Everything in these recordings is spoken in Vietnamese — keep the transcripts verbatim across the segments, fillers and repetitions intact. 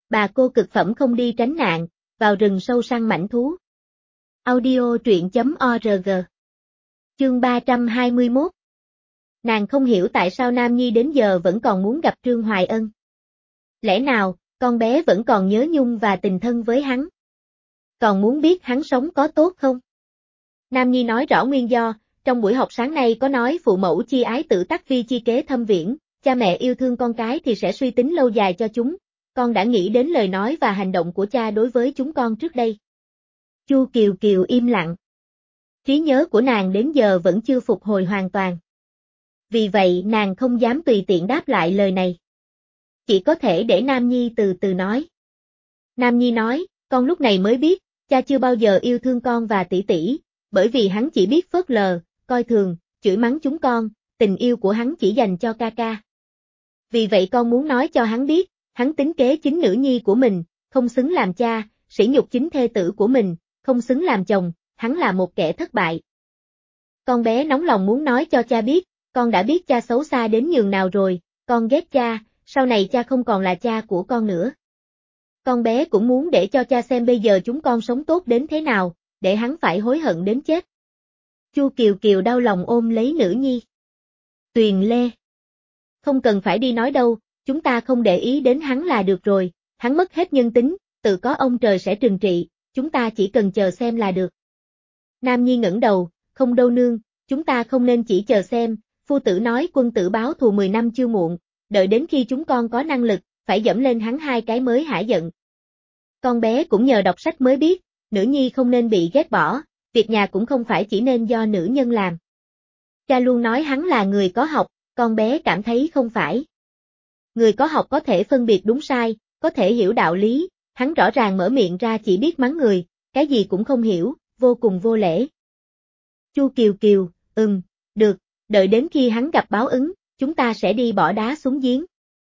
Bà cô cực phẩm không đi tránh nạn, vào rừng sâu săn mãnh thú. Audio truyện chấm org. Chương ba trăm hai mươi mốt. Nàng không hiểu tại sao Nam Nhi đến giờ vẫn còn muốn gặp Trương Hoài Ân. Lẽ nào, con bé vẫn còn nhớ nhung và tình thân với hắn? Còn muốn biết hắn sống có tốt không? Nam Nhi nói rõ nguyên do, trong buổi học sáng nay có nói phụ mẫu chi ái tự tắc vi chi kế thâm viễn, cha mẹ yêu thương con cái thì sẽ suy tính lâu dài cho chúng. Con đã nghĩ đến lời nói và hành động của cha đối với chúng con trước đây. Chu Kiều Kiều im lặng. Trí nhớ của nàng đến giờ vẫn chưa phục hồi hoàn toàn. Vì vậy nàng không dám tùy tiện đáp lại lời này. Chỉ có thể để Nam Nhi từ từ nói. Nam Nhi nói, con lúc này mới biết, cha chưa bao giờ yêu thương con và tỷ tỷ, bởi vì hắn chỉ biết phớt lờ, coi thường, chửi mắng chúng con, tình yêu của hắn chỉ dành cho ca ca. Vì vậy con muốn nói cho hắn biết, hắn tính kế chính nữ nhi của mình, không xứng làm cha, sỉ nhục chính thê tử của mình, không xứng làm chồng, hắn là một kẻ thất bại. Con bé nóng lòng muốn nói cho cha biết, con đã biết cha xấu xa đến nhường nào rồi, con ghét cha, sau này cha không còn là cha của con nữa. Con bé cũng muốn để cho cha xem bây giờ chúng con sống tốt đến thế nào, để hắn phải hối hận đến chết. Chu Kiều Kiều đau lòng ôm lấy nữ nhi. Tuyền Lê. Không cần phải đi nói đâu, chúng ta không để ý đến hắn là được rồi, hắn mất hết nhân tính, tự có ông trời sẽ trừng trị, chúng ta chỉ cần chờ xem là được. Nam Nhi ngẩng đầu, không đâu nương, chúng ta không nên chỉ chờ xem, phu tử nói quân tử báo thù mười năm chưa muộn, đợi đến khi chúng con có năng lực, phải dẫm lên hắn hai cái mới hả giận. Con bé cũng nhờ đọc sách mới biết, nữ nhi không nên bị ghét bỏ, việc nhà cũng không phải chỉ nên do nữ nhân làm. Cha luôn nói hắn là người có học, con bé cảm thấy không phải. Người có học có thể phân biệt đúng sai, có thể hiểu đạo lý, hắn rõ ràng mở miệng ra chỉ biết mắng người, cái gì cũng không hiểu, vô cùng vô lễ. Chu Kiều Kiều, ừm, được, đợi đến khi hắn gặp báo ứng, chúng ta sẽ đi bỏ đá xuống giếng.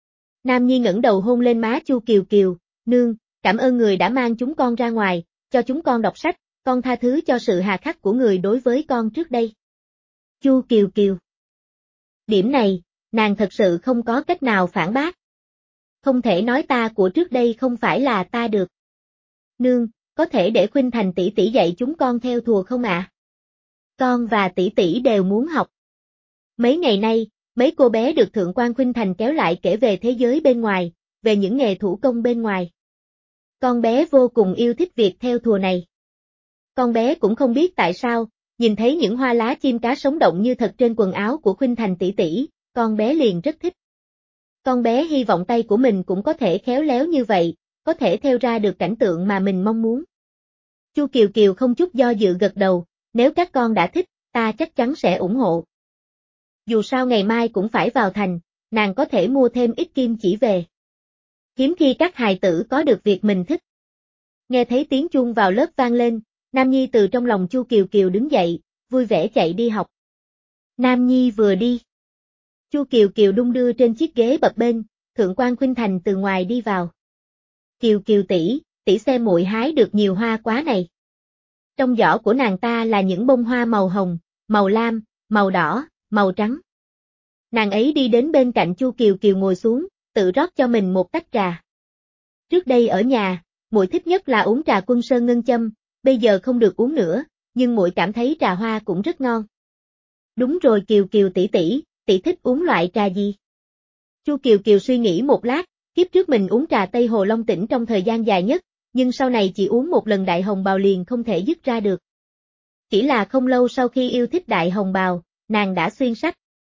Nam Nhi ngẩng đầu hôn lên má Chu Kiều Kiều, nương, cảm ơn người đã mang chúng con ra ngoài, cho chúng con đọc sách, con tha thứ cho sự hà khắc của người đối với con trước đây. Chu Kiều Kiều. Điểm này, nàng thật sự không có cách nào phản bác. Không thể nói ta của trước đây không phải là ta được. Nương, có thể để Khuynh Thành tỷ tỷ dạy chúng con theo thùa không ạ? À? Con và tỷ tỷ đều muốn học. Mấy ngày nay, mấy cô bé được Thượng quan Khuynh Thành kéo lại kể về thế giới bên ngoài, về những nghề thủ công bên ngoài. Con bé vô cùng yêu thích việc theo thùa này. Con bé cũng không biết tại sao, nhìn thấy những hoa lá chim cá sống động như thật trên quần áo của Khuynh Thành tỷ tỷ, con bé liền rất thích. Con bé hy vọng tay của mình cũng có thể khéo léo như vậy, có thể theo ra được cảnh tượng mà mình mong muốn. Chu Kiều Kiều không chút do dự gật đầu, nếu các con đã thích, ta chắc chắn sẽ ủng hộ. Dù sao ngày mai cũng phải vào thành, nàng có thể mua thêm ít kim chỉ về. Hiếm khi các hài tử có được việc mình thích. Nghe thấy tiếng chuông vào lớp vang lên, Nam Nhi từ trong lòng Chu Kiều Kiều đứng dậy, vui vẻ chạy đi học. Nam Nhi vừa đi. Chu Kiều Kiều đung đưa trên chiếc ghế bập bênh, Thượng quan Khuynh Thành từ ngoài đi vào. Kiều Kiều tỷ, tỷ xem muội hái được nhiều hoa quá này. Trong giỏ của nàng ta là những bông hoa màu hồng, màu lam, màu đỏ, màu trắng. Nàng ấy đi đến bên cạnh Chu Kiều Kiều ngồi xuống, tự rót cho mình một tách trà. Trước đây ở nhà, muội thích nhất là uống trà Quân Sơn Ngân Châm, bây giờ không được uống nữa, nhưng muội cảm thấy trà hoa cũng rất ngon. Đúng rồi Kiều Kiều tỷ tỷ, tỷ thích uống loại trà gì? Chu Kiều Kiều suy nghĩ một lát, kiếp trước mình uống trà Tây Hồ Long Tỉnh trong thời gian dài nhất, nhưng sau này chỉ uống một lần Đại Hồng Bào liền không thể dứt ra được. Chỉ là không lâu sau khi yêu thích Đại Hồng Bào, nàng đã xuyên sách.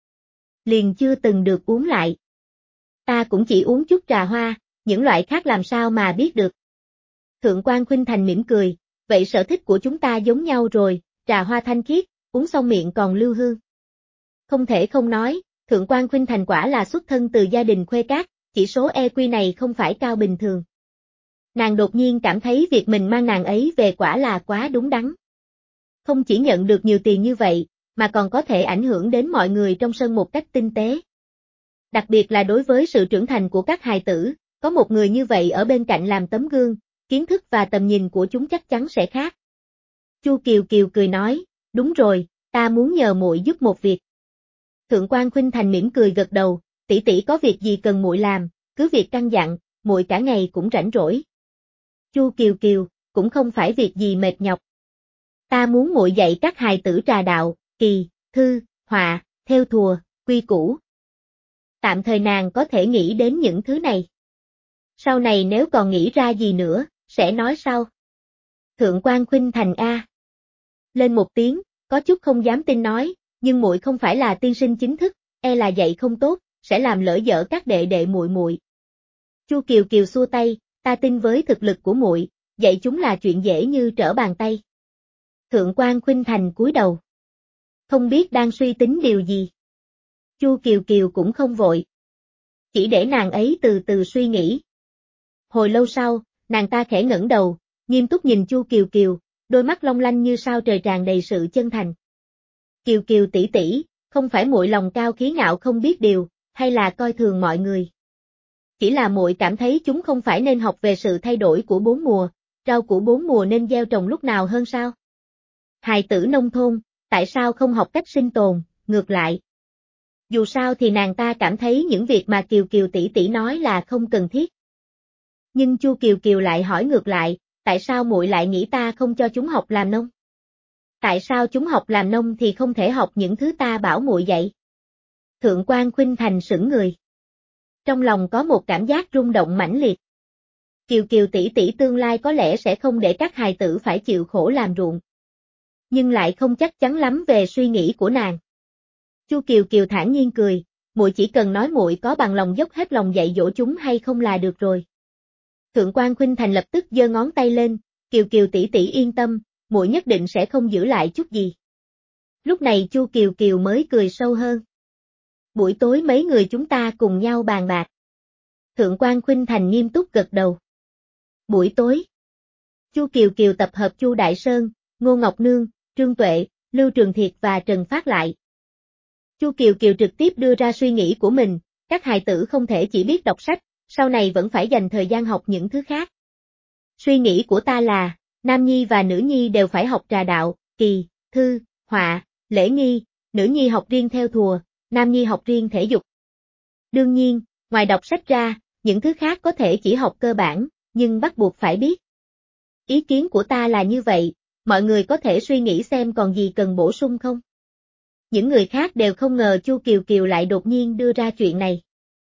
Liền chưa từng được uống lại. Ta cũng chỉ uống chút trà hoa, những loại khác làm sao mà biết được. Thượng quan Khuynh Thành mỉm cười, vậy sở thích của chúng ta giống nhau rồi, trà hoa thanh khiết, uống xong miệng còn lưu hương. Không thể không nói, Thượng quan Khuynh Thành quả là xuất thân từ gia đình khuê các, chỉ số E Q này không phải cao bình thường. Nàng đột nhiên cảm thấy việc mình mang nàng ấy về quả là quá đúng đắn. Không chỉ nhận được nhiều tiền như vậy, mà còn có thể ảnh hưởng đến mọi người trong sân một cách tinh tế. Đặc biệt là đối với sự trưởng thành của các hài tử, có một người như vậy ở bên cạnh làm tấm gương, kiến thức và tầm nhìn của chúng chắc chắn sẽ khác. Chu Kiều Kiều cười nói, đúng rồi, ta muốn nhờ muội giúp một việc. Thượng quan Khuynh Thành mỉm cười gật đầu, tỷ tỷ có việc gì cần muội làm, cứ việc căn dặn, muội cả ngày cũng rảnh rỗi. Chu Kiều Kiều, cũng không phải việc gì mệt nhọc. Ta muốn muội dạy các hài tử trà đạo, kỳ, thư, họa, thêu thùa, quy củ. Tạm thời nàng có thể nghĩ đến những thứ này. Sau này nếu còn nghĩ ra gì nữa, sẽ nói sau. Thượng quan Khuynh Thành a. Lên một tiếng, có chút không dám tin nói, nhưng muội không phải là tiên sinh chính thức, e là dạy không tốt, sẽ làm lỡ dở các đệ đệ muội muội. Chu Kiều Kiều xua tay, ta tin với thực lực của muội, dạy chúng là chuyện dễ như trở bàn tay. Thượng quan Khuynh Thành cúi đầu. Không biết đang suy tính điều gì. Chu Kiều Kiều cũng không vội. Chỉ để nàng ấy từ từ suy nghĩ. Hồi lâu sau, nàng ta khẽ ngẩng đầu, nghiêm túc nhìn Chu Kiều Kiều, đôi mắt long lanh như sao trời tràn đầy sự chân thành. Kiều Kiều tỷ tỷ, không phải muội lòng cao khí ngạo không biết điều, hay là coi thường mọi người. Chỉ là muội cảm thấy chúng không phải nên học về sự thay đổi của bốn mùa, rau củ bốn mùa nên gieo trồng lúc nào hơn sao? Hài tử nông thôn, tại sao không học cách sinh tồn, ngược lại. Dù sao thì nàng ta cảm thấy những việc mà Kiều Kiều tỷ tỷ nói là không cần thiết. Nhưng Chu Kiều Kiều lại hỏi ngược lại, tại sao muội lại nghĩ ta không cho chúng học làm nông? Tại sao chúng học làm nông thì không thể học những thứ ta bảo muội dạy? Thượng quan Khuynh Thành sững người. Trong lòng có một cảm giác rung động mãnh liệt. Kiều Kiều tỷ tỷ tương lai có lẽ sẽ không để các hài tử phải chịu khổ làm ruộng. Nhưng lại không chắc chắn lắm về suy nghĩ của nàng. Chu Kiều Kiều thản nhiên cười, muội chỉ cần nói muội có bằng lòng dốc hết lòng dạy dỗ chúng hay không là được rồi. Thượng quan Khuynh Thành lập tức giơ ngón tay lên, Kiều Kiều tỷ tỷ yên tâm, muội nhất định sẽ không giữ lại chút gì. Lúc này Chu Kiều Kiều mới cười sâu hơn. Buổi tối mấy người chúng ta cùng nhau bàn bạc. Thượng quan Khuynh Thành nghiêm túc gật đầu. Buổi tối. Chu Kiều Kiều tập hợp Chu Đại Sơn, Ngô Ngọc Nương, Trương Tuệ, Lưu Trường Thiệt và Trần Phát lại. Chu Kiều Kiều trực tiếp đưa ra suy nghĩ của mình, các hài tử không thể chỉ biết đọc sách, sau này vẫn phải dành thời gian học những thứ khác. Suy nghĩ của ta là, nam nhi và nữ nhi đều phải học trà đạo, kỳ, thư, họa, lễ nghi, nữ nhi học riêng theo thùa, nam nhi học riêng thể dục. Đương nhiên, ngoài đọc sách ra, những thứ khác có thể chỉ học cơ bản, nhưng bắt buộc phải biết. Ý kiến của ta là như vậy, mọi người có thể suy nghĩ xem còn gì cần bổ sung không? Những người khác đều không ngờ Chu Kiều Kiều lại đột nhiên đưa ra chuyện này.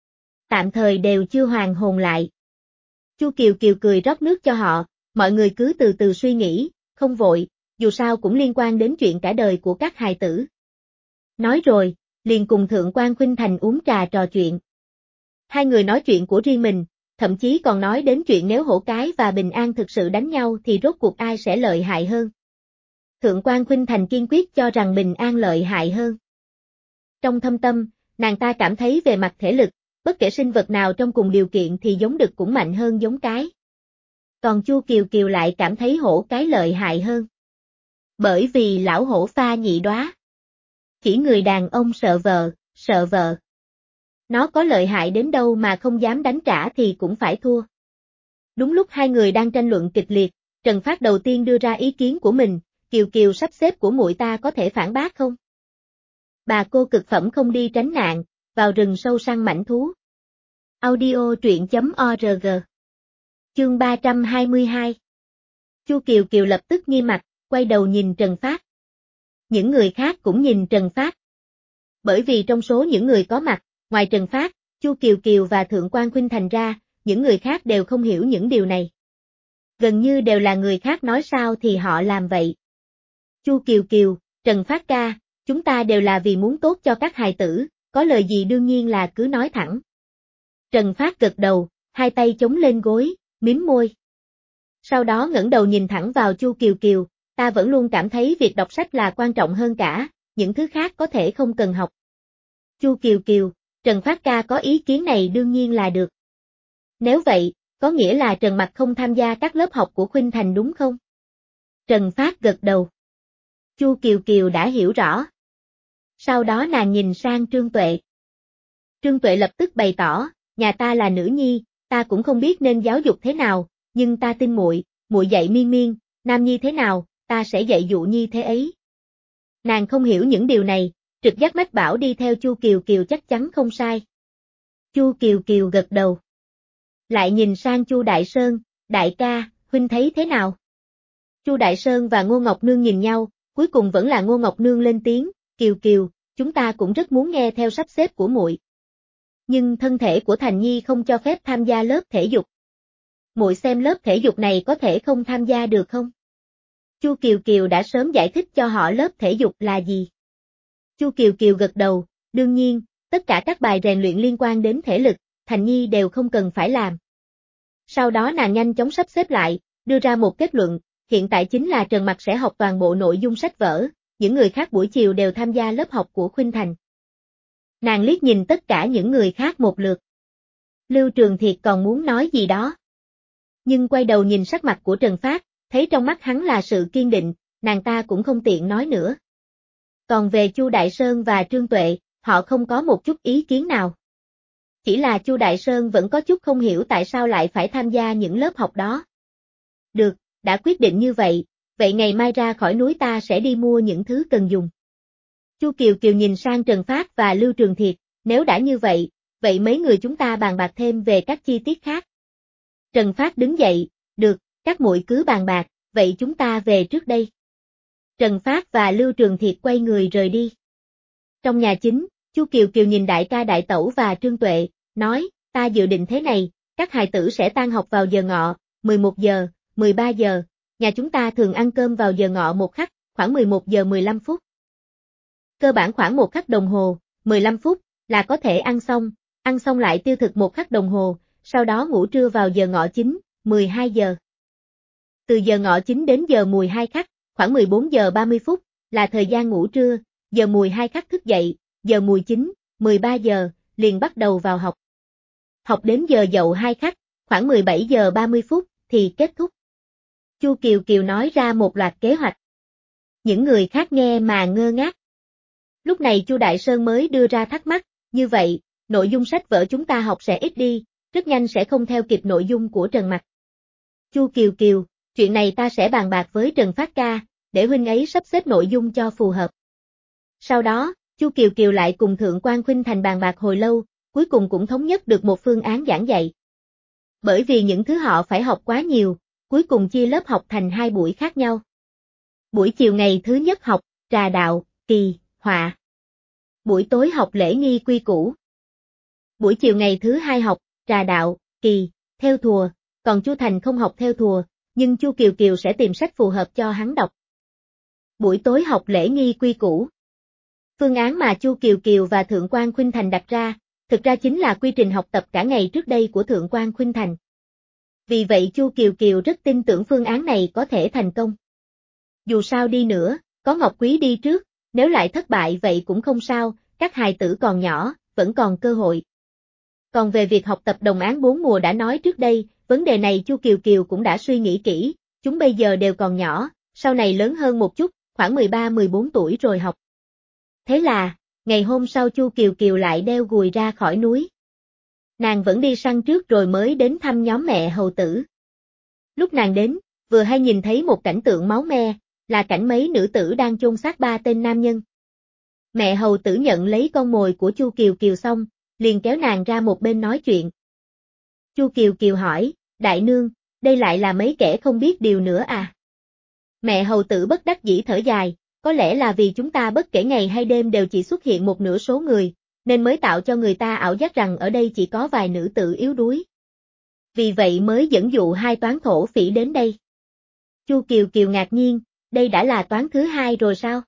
Tạm thời đều chưa hoàn hồn lại. Chu Kiều Kiều cười rót nước cho họ, mọi người cứ từ từ suy nghĩ, không vội, dù sao cũng liên quan đến chuyện cả đời của các hài tử. Nói rồi, liền cùng Thượng quan Khuynh Thành uống trà trò chuyện. Hai người nói chuyện của riêng mình, thậm chí còn nói đến chuyện nếu Hổ Cái và Bình An thực sự đánh nhau thì rốt cuộc ai sẽ lợi hại hơn. Thượng quan Khuynh Thành kiên quyết cho rằng Bình An lợi hại hơn. Trong thâm tâm, nàng ta cảm thấy về mặt thể lực, bất kể sinh vật nào trong cùng điều kiện thì giống đực cũng mạnh hơn giống cái. Còn Chu Kiều Kiều lại cảm thấy Hổ Cái lợi hại hơn. Bởi vì lão hổ pha nhị đóa. Chỉ người đàn ông sợ vợ, sợ vợ. Nó có lợi hại đến đâu mà không dám đánh trả thì cũng phải thua. Đúng lúc hai người đang tranh luận kịch liệt, Trần Phát đầu tiên đưa ra ý kiến của mình, Kiều Kiều sắp xếp của muội ta có thể phản bác không? Bà cô cực phẩm không đi tránh nạn, vào rừng sâu săn mãnh thú. Audio truyện chấm org. Chương ba trăm hai mươi hai. Chu Kiều Kiều lập tức nghiêm mặt, quay đầu nhìn Trần Phát. Những người khác cũng nhìn Trần Phát. Bởi vì trong số những người có mặt, ngoài Trần Phát, Chu Kiều Kiều và Thượng quan Khuynh Thành ra, những người khác đều không hiểu những điều này. Gần như đều là người khác nói sao thì họ làm vậy. Chu Kiều Kiều, Trần Phát ca, chúng ta đều là vì muốn tốt cho các hài tử, có lời gì đương nhiên là cứ nói thẳng. Trần Phát gật đầu, hai tay chống lên gối, mím môi. Sau đó ngẩng đầu nhìn thẳng vào Chu Kiều Kiều, ta vẫn luôn cảm thấy việc đọc sách là quan trọng hơn cả, những thứ khác có thể không cần học. Chu Kiều Kiều, Trần Phát ca có ý kiến này đương nhiên là được. Nếu vậy, có nghĩa là Trần Mặc không tham gia các lớp học của Khuynh Thành đúng không? Trần Phát gật đầu. Chu Kiều Kiều đã hiểu rõ. Sau đó nàng nhìn sang Trương Tuệ. Trương Tuệ lập tức bày tỏ, nhà ta là nữ nhi, ta cũng không biết nên giáo dục thế nào, nhưng ta tin muội, muội dạy Miên Miên, Nam Nhi thế nào, ta sẽ dạy Dụ Nhi thế ấy. Nàng không hiểu những điều này, trực giác mách bảo đi theo Chu Kiều Kiều chắc chắn không sai. Chu Kiều Kiều gật đầu. lại nhìn sang Chu Đại Sơn, đại ca, huynh thấy thế nào? Chu Đại Sơn và Ngô Ngọc Nương nhìn nhau, cuối cùng vẫn là Ngô Ngọc Nương lên tiếng, Kiều Kiều, chúng ta cũng rất muốn nghe theo sắp xếp của muội. Nhưng thân thể của Thành Nhi không cho phép tham gia lớp thể dục. Muội xem lớp thể dục này có thể không tham gia được không? Chu Kiều Kiều đã sớm giải thích cho họ lớp thể dục là gì. Chu Kiều Kiều gật đầu, đương nhiên, tất cả các bài rèn luyện liên quan đến thể lực, Thành Nhi đều không cần phải làm. Sau đó nàng nhanh chóng sắp xếp lại, đưa ra một kết luận, hiện tại chính là Trần Mặc sẽ học toàn bộ nội dung sách vở, những người khác buổi chiều đều tham gia lớp học của Khuynh Thành. Nàng liếc nhìn tất cả những người khác một lượt. Lưu Trường Thiệt còn muốn nói gì đó. Nhưng quay đầu nhìn sắc mặt của Trần Phát, thấy trong mắt hắn là sự kiên định, nàng ta cũng không tiện nói nữa. Còn về Chu Đại Sơn và Trương Tuệ, họ không có một chút ý kiến nào. Chỉ là Chu Đại Sơn vẫn có chút không hiểu tại sao lại phải tham gia những lớp học đó. Được, đã quyết định như vậy, vậy ngày mai ra khỏi núi ta sẽ đi mua những thứ cần dùng. Chu Kiều Kiều nhìn sang Trần Phát và Lưu Trường Thiệt, nếu đã như vậy, vậy mấy người chúng ta bàn bạc thêm về các chi tiết khác. Trần Phát đứng dậy, được, các muội cứ bàn bạc, vậy chúng ta về trước đây. Trần Phát và Lưu Trường Thiệt quay người rời đi. Trong nhà chính, Chu Kiều Kiều nhìn đại ca đại tẩu và Trương Tuệ, nói, ta dự định thế này, các hài tử sẽ tan học vào giờ ngọ, mười một giờ, mười ba giờ, nhà chúng ta thường ăn cơm vào giờ ngọ một khắc, khoảng mười một giờ mười lăm phút. Cơ bản khoảng một khắc đồng hồ, mười lăm phút, là có thể ăn xong, ăn xong lại tiêu thực một khắc đồng hồ, sau đó ngủ trưa vào giờ ngọ chính, mười hai giờ. Từ giờ ngọ chính đến giờ mùi hai khắc, khoảng mười bốn giờ ba mươi phút, là thời gian ngủ trưa, giờ mùi hai khắc thức dậy, giờ mùi chính, mười ba giờ, liền bắt đầu vào học. Học đến giờ dậu hai khắc, khoảng mười bảy giờ ba mươi phút, thì kết thúc. Chu Kiều Kiều nói ra một loạt kế hoạch. Những người khác nghe mà ngơ ngác. Lúc này Chu Đại Sơn mới đưa ra thắc mắc, như vậy, nội dung sách vở chúng ta học sẽ ít đi, rất nhanh sẽ không theo kịp nội dung của Trần Mặc. Chu Kiều Kiều, chuyện này ta sẽ bàn bạc với Trần Phát ca, để huynh ấy sắp xếp nội dung cho phù hợp. Sau đó, Chu Kiều Kiều lại cùng Thượng quan Khuynh Thành bàn bạc hồi lâu, cuối cùng cũng thống nhất được một phương án giảng dạy. Bởi vì những thứ họ phải học quá nhiều, cuối cùng chia lớp học thành hai buổi khác nhau. Buổi chiều ngày thứ nhất học, trà đạo, kỳ, họa. Buổi tối học lễ nghi quy củ. Buổi chiều ngày thứ hai học, trà đạo, kỳ, theo thùa, còn Chu Thành không học theo thùa, nhưng Chu Kiều Kiều sẽ tìm sách phù hợp cho hắn đọc. Buổi tối học lễ nghi quy củ. Phương án mà Chu Kiều Kiều và Thượng quan Khuynh Thành đặt ra, thực ra chính là quy trình học tập cả ngày trước đây của Thượng quan Khuynh Thành. Vì vậy Chu Kiều Kiều rất tin tưởng phương án này có thể thành công. Dù sao đi nữa, có Ngọc Quý đi trước, nếu lại thất bại vậy cũng không sao, các hài tử còn nhỏ, vẫn còn cơ hội. Còn về việc học tập đồng án bốn mùa đã nói trước đây, vấn đề này Chu Kiều Kiều cũng đã suy nghĩ kỹ, chúng bây giờ đều còn nhỏ, sau này lớn hơn một chút, khoảng mười ba mười bốn tuổi rồi học. Thế là, ngày hôm sau Chu Kiều Kiều lại đeo gùi ra khỏi núi. Nàng vẫn đi săn trước rồi mới đến thăm nhóm mẹ hầu tử. Lúc nàng đến, vừa hay nhìn thấy một cảnh tượng máu me, là cảnh mấy nữ tử đang chôn xác ba tên nam nhân. Mẹ hầu tử nhận lấy con mồi của Chu Kiều Kiều xong, liền kéo nàng ra một bên nói chuyện. Chu Kiều Kiều hỏi, đại nương, đây lại là mấy kẻ không biết điều nữa à? Mẹ hầu tử bất đắc dĩ thở dài, có lẽ là vì chúng ta bất kể ngày hay đêm đều chỉ xuất hiện một nửa số người, nên mới tạo cho người ta ảo giác rằng ở đây chỉ có vài nữ tử yếu đuối. Vì vậy mới dẫn dụ hai toán thổ phỉ đến đây. Chu Kiều Kiều ngạc nhiên, đây đã là toán thứ hai rồi sao?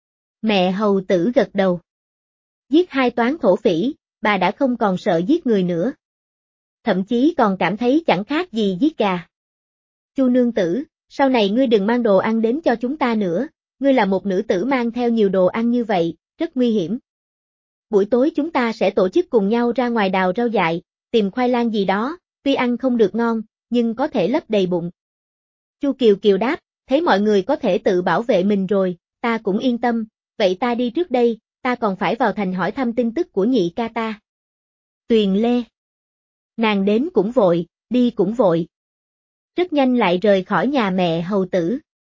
Mẹ hầu tử gật đầu. Giết hai toán thổ phỉ, bà đã không còn sợ giết người nữa. Thậm chí còn cảm thấy chẳng khác gì giết gà. Chu nương tử, sau này ngươi đừng mang đồ ăn đến cho chúng ta nữa, ngươi là một nữ tử mang theo nhiều đồ ăn như vậy, rất nguy hiểm. Buổi tối chúng ta sẽ tổ chức cùng nhau ra ngoài đào rau dại, tìm khoai lang gì đó, tuy ăn không được ngon, nhưng có thể lấp đầy bụng. Chu Kiều Kiều đáp, thấy mọi người có thể tự bảo vệ mình rồi, ta cũng yên tâm, vậy ta đi trước đây, ta còn phải vào thành hỏi thăm tin tức của nhị ca ta. Tuyền Lê. Nàng đến cũng vội, đi cũng vội. Rất nhanh lại rời khỏi nhà mẹ hầu tử.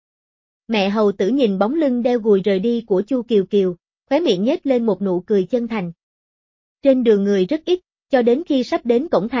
Mẹ hầu tử nhìn bóng lưng đeo gùi rời đi của Chu Kiều Kiều, khóe miệng nhếch lên một nụ cười chân thành. Trên đường người rất ít, cho đến khi sắp đến cổng thành,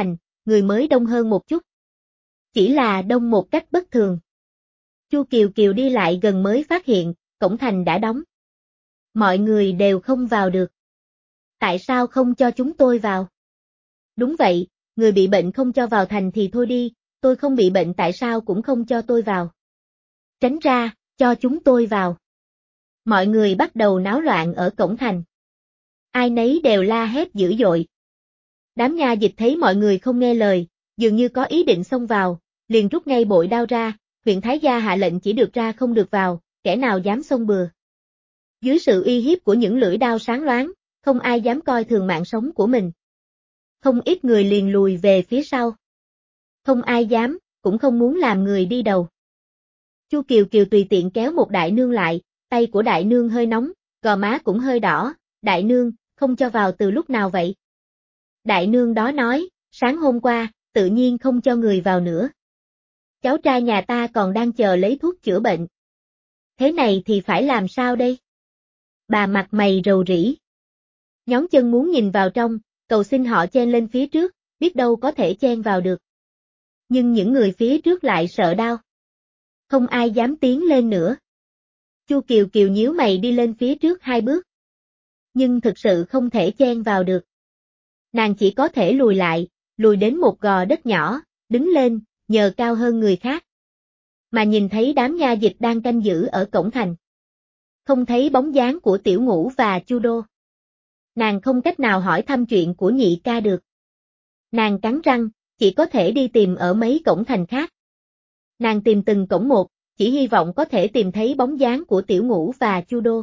người mới đông hơn một chút. Chỉ là đông một cách bất thường. Chu Kiều Kiều đi lại gần mới phát hiện, cổng thành đã đóng. Mọi người đều không vào được. Tại sao không cho chúng tôi vào? Đúng vậy, người bị bệnh không cho vào thành thì thôi đi, tôi không bị bệnh tại sao cũng không cho tôi vào. Tránh ra, cho chúng tôi vào. Mọi người bắt đầu náo loạn ở cổng thành. Ai nấy đều la hét dữ dội. Đám nha dịch thấy mọi người không nghe lời, dường như có ý định xông vào, liền rút ngay bội đao ra, huyện Thái gia hạ lệnh chỉ được ra không được vào, kẻ nào dám xông bừa. Dưới sự uy hiếp của những lưỡi đao sáng loáng, không ai dám coi thường mạng sống của mình. Không ít người liền lùi về phía sau. Không ai dám, cũng không muốn làm người đi đầu. Chu Kiều Kiều tùy tiện kéo một đại nương lại, tay của đại nương hơi nóng, gò má cũng hơi đỏ, đại nương, không cho vào từ lúc nào vậy? Đại nương đó nói, sáng hôm qua, tự nhiên không cho người vào nữa. Cháu trai nhà ta còn đang chờ lấy thuốc chữa bệnh. Thế này thì phải làm sao đây? Bà mặt mày rầu rĩ. Nhón chân muốn nhìn vào trong, cầu xin họ chen lên phía trước, biết đâu có thể chen vào được. Nhưng những người phía trước lại sợ đau. Không ai dám tiến lên nữa. Chu Kiều Kiều nhíu mày đi lên phía trước hai bước. Nhưng thực sự không thể chen vào được. Nàng chỉ có thể lùi lại, lùi đến một gò đất nhỏ, đứng lên, nhờ cao hơn người khác. Mà nhìn thấy đám nha dịch đang canh giữ ở cổng thành. Không thấy bóng dáng của Tiểu Ngũ và Chu Đô. Nàng không cách nào hỏi thăm chuyện của nhị ca được. Nàng cắn răng, chỉ có thể đi tìm ở mấy cổng thành khác. Nàng tìm từng cổng một, chỉ hy vọng có thể tìm thấy bóng dáng của Tiểu Ngũ và Chu Đô.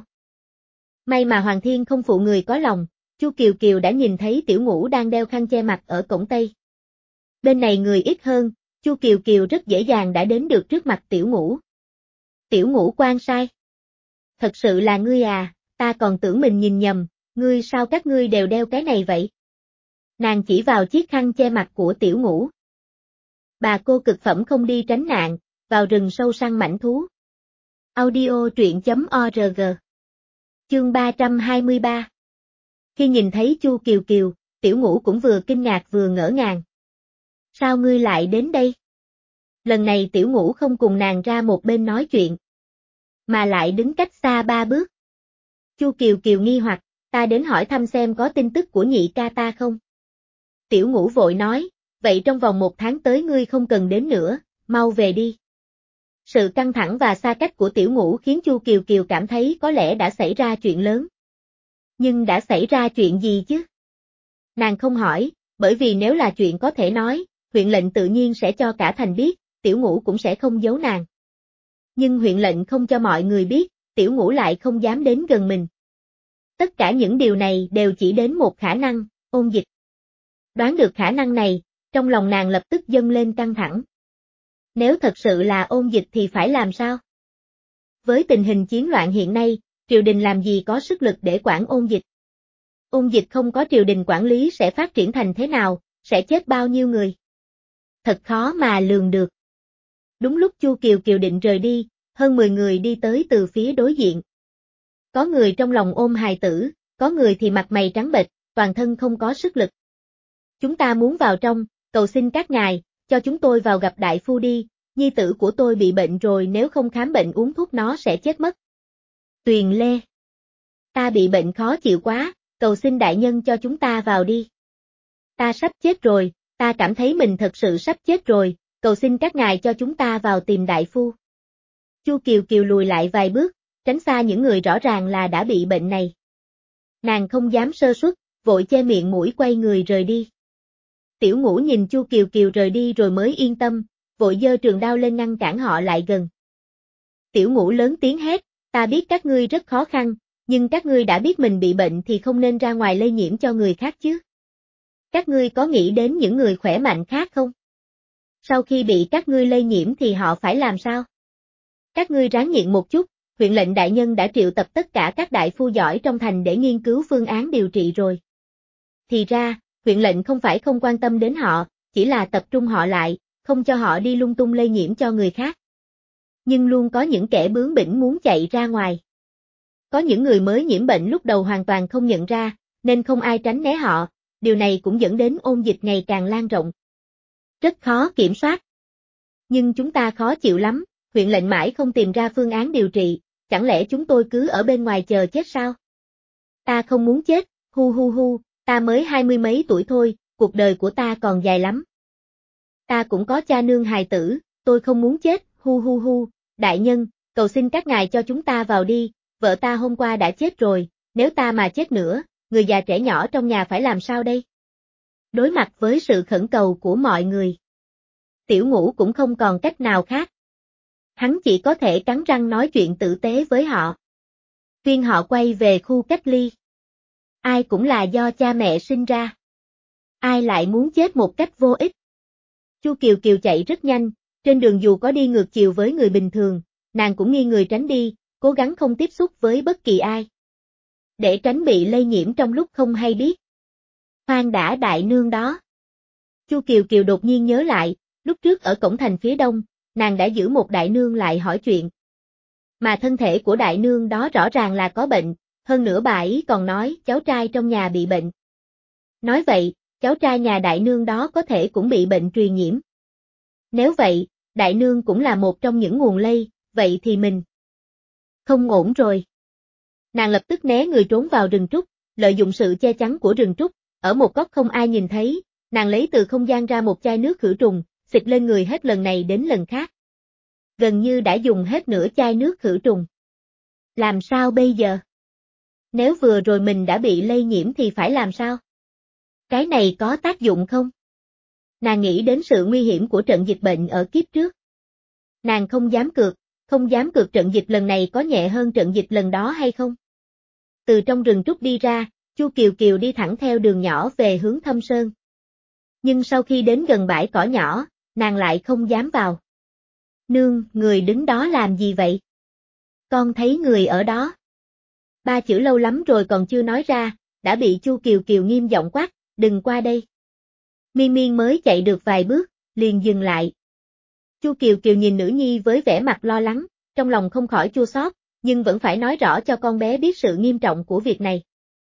May mà Hoàng Thiên không phụ người có lòng, Chu Kiều Kiều đã nhìn thấy Tiểu Ngũ đang đeo khăn che mặt ở cổng Tây. Bên này người ít hơn, Chu Kiều Kiều rất dễ dàng đã đến được trước mặt Tiểu Ngũ. Tiểu Ngũ quan sai. Thật sự là ngươi à, ta còn tưởng mình nhìn nhầm, ngươi sao các ngươi đều đeo cái này vậy? Nàng chỉ vào chiếc khăn che mặt của Tiểu Ngũ. Bà cô cực phẩm không đi tránh nạn, vào rừng sâu săn mãnh thú. Audio truyện.org. Chương ba trăm hai mươi ba. Khi nhìn thấy Chu Kiều Kiều, Tiểu Ngũ cũng vừa kinh ngạc vừa ngỡ ngàng. Sao ngươi lại đến đây? Lần này Tiểu Ngũ không cùng nàng ra một bên nói chuyện, mà lại đứng cách xa ba bước. Chu Kiều Kiều nghi hoặc, ta đến hỏi thăm xem có tin tức của nhị ca ta không? Tiểu Ngũ vội nói, vậy trong vòng một tháng tới ngươi không cần đến nữa, mau về đi. Sự căng thẳng và xa cách của Tiểu Ngũ khiến Chu Kiều Kiều cảm thấy có lẽ đã xảy ra chuyện lớn. Nhưng đã xảy ra chuyện gì chứ? Nàng không hỏi, bởi vì nếu là chuyện có thể nói, huyện lệnh tự nhiên sẽ cho cả thành biết, Tiểu Ngũ cũng sẽ không giấu nàng. Nhưng huyện lệnh không cho mọi người biết, Tiểu Ngũ lại không dám đến gần mình. Tất cả những điều này đều chỉ đến một khả năng, Ôn Dịch. Đoán được khả năng này, trong lòng nàng lập tức dâng lên căng thẳng. Nếu thật sự là Ôn Dịch thì phải làm sao? Với tình hình chiến loạn hiện nay, triều đình làm gì có sức lực để quản Ôn Dịch? Ôn Dịch không có triều đình quản lý sẽ phát triển thành thế nào, sẽ chết bao nhiêu người? Thật khó mà lường được. Đúng lúc Chu Kiều Kiều định rời đi, hơn mười người đi tới từ phía đối diện. Có người trong lòng ôm hài tử, có người thì mặt mày trắng bệch, toàn thân không có sức lực. Chúng ta muốn vào trong, cầu xin các ngài, cho chúng tôi vào gặp đại phu đi, nhi tử của tôi bị bệnh rồi nếu không khám bệnh uống thuốc nó sẽ chết mất. Tuyền Lê. Ta bị bệnh khó chịu quá, cầu xin đại nhân cho chúng ta vào đi. Ta sắp chết rồi, ta cảm thấy mình thật sự sắp chết rồi, cầu xin các ngài cho chúng ta vào tìm đại phu. Chu Kiều Kiều lùi lại vài bước, tránh xa những người rõ ràng là đã bị bệnh này. Nàng không dám sơ suất, vội che miệng mũi quay người rời đi. Tiểu Ngũ nhìn Chu Kiều Kiều rời đi rồi mới yên tâm, vội giơ trường đao lên ngăn cản họ lại gần. Tiểu Ngũ lớn tiếng hét, ta biết các ngươi rất khó khăn, nhưng các ngươi đã biết mình bị bệnh thì không nên ra ngoài lây nhiễm cho người khác chứ. Các ngươi có nghĩ đến những người khỏe mạnh khác không? Sau khi bị các ngươi lây nhiễm thì họ phải làm sao? Các ngươi ráng nhịn một chút, huyện lệnh đại nhân đã triệu tập tất cả các đại phu giỏi trong thành để nghiên cứu phương án điều trị rồi. Thì ra, huyện lệnh không phải không quan tâm đến họ, chỉ là tập trung họ lại, không cho họ đi lung tung lây nhiễm cho người khác. Nhưng luôn có những kẻ bướng bỉnh muốn chạy ra ngoài. Có những người mới nhiễm bệnh lúc đầu hoàn toàn không nhận ra, nên không ai tránh né họ, điều này cũng dẫn đến ôn dịch ngày càng lan rộng. Rất khó kiểm soát. Nhưng chúng ta khó chịu lắm, huyện lệnh mãi không tìm ra phương án điều trị, chẳng lẽ chúng tôi cứ ở bên ngoài chờ chết sao? Ta không muốn chết, hu hu hu, ta mới hai mươi mấy tuổi thôi, cuộc đời của ta còn dài lắm. Ta cũng có cha nương hài tử, tôi không muốn chết, hu hu hu, đại nhân, cầu xin các ngài cho chúng ta vào đi, vợ ta hôm qua đã chết rồi, nếu ta mà chết nữa, người già trẻ nhỏ trong nhà phải làm sao đây? Đối mặt với sự khẩn cầu của mọi người, Tiểu Ngũ cũng không còn cách nào khác. Hắn chỉ có thể cắn răng nói chuyện tử tế với họ. Khuyên họ quay về khu cách ly. Ai cũng là do cha mẹ sinh ra. Ai lại muốn chết một cách vô ích? Chu Kiều Kiều chạy rất nhanh, trên đường dù có đi ngược chiều với người bình thường, nàng cũng nghiêng người tránh đi, cố gắng không tiếp xúc với bất kỳ ai. Để tránh bị lây nhiễm trong lúc không hay biết. Khoan đã đại nương đó. Chu Kiều Kiều đột nhiên nhớ lại, lúc trước ở cổng thành phía đông, nàng đã giữ một đại nương lại hỏi chuyện. Mà thân thể của đại nương đó rõ ràng là có bệnh, hơn nữa bà ấy còn nói cháu trai trong nhà bị bệnh. Nói vậy, cháu trai nhà đại nương đó có thể cũng bị bệnh truyền nhiễm. Nếu vậy, đại nương cũng là một trong những nguồn lây, vậy thì mình không ổn rồi. Nàng lập tức né người trốn vào rừng trúc, lợi dụng sự che chắn của rừng trúc, ở một góc không ai nhìn thấy, nàng lấy từ không gian ra một chai nước khử trùng, xịt lên người hết lần này đến lần khác. Gần như đã dùng hết nửa chai nước khử trùng. Làm sao bây giờ? Nếu vừa rồi mình đã bị lây nhiễm thì phải làm sao? Cái này có tác dụng không? Nàng nghĩ đến sự nguy hiểm của trận dịch bệnh ở kiếp trước. Nàng không dám cược, không dám cược trận dịch lần này có nhẹ hơn trận dịch lần đó hay không? Từ trong rừng trúc đi ra, Chu Kiều Kiều đi thẳng theo đường nhỏ về hướng Thâm Sơn. Nhưng sau khi đến gần bãi cỏ nhỏ, nàng lại không dám vào. Nương, người đứng đó làm gì vậy? Con thấy người ở đó. Ba chữ lâu lắm rồi còn chưa nói ra, đã bị Chu Kiều Kiều nghiêm giọng quát, đừng qua đây. Miên Miên mới chạy được vài bước, liền dừng lại. Chu Kiều Kiều nhìn nữ nhi với vẻ mặt lo lắng, trong lòng không khỏi chua xót, nhưng vẫn phải nói rõ cho con bé biết sự nghiêm trọng của việc này.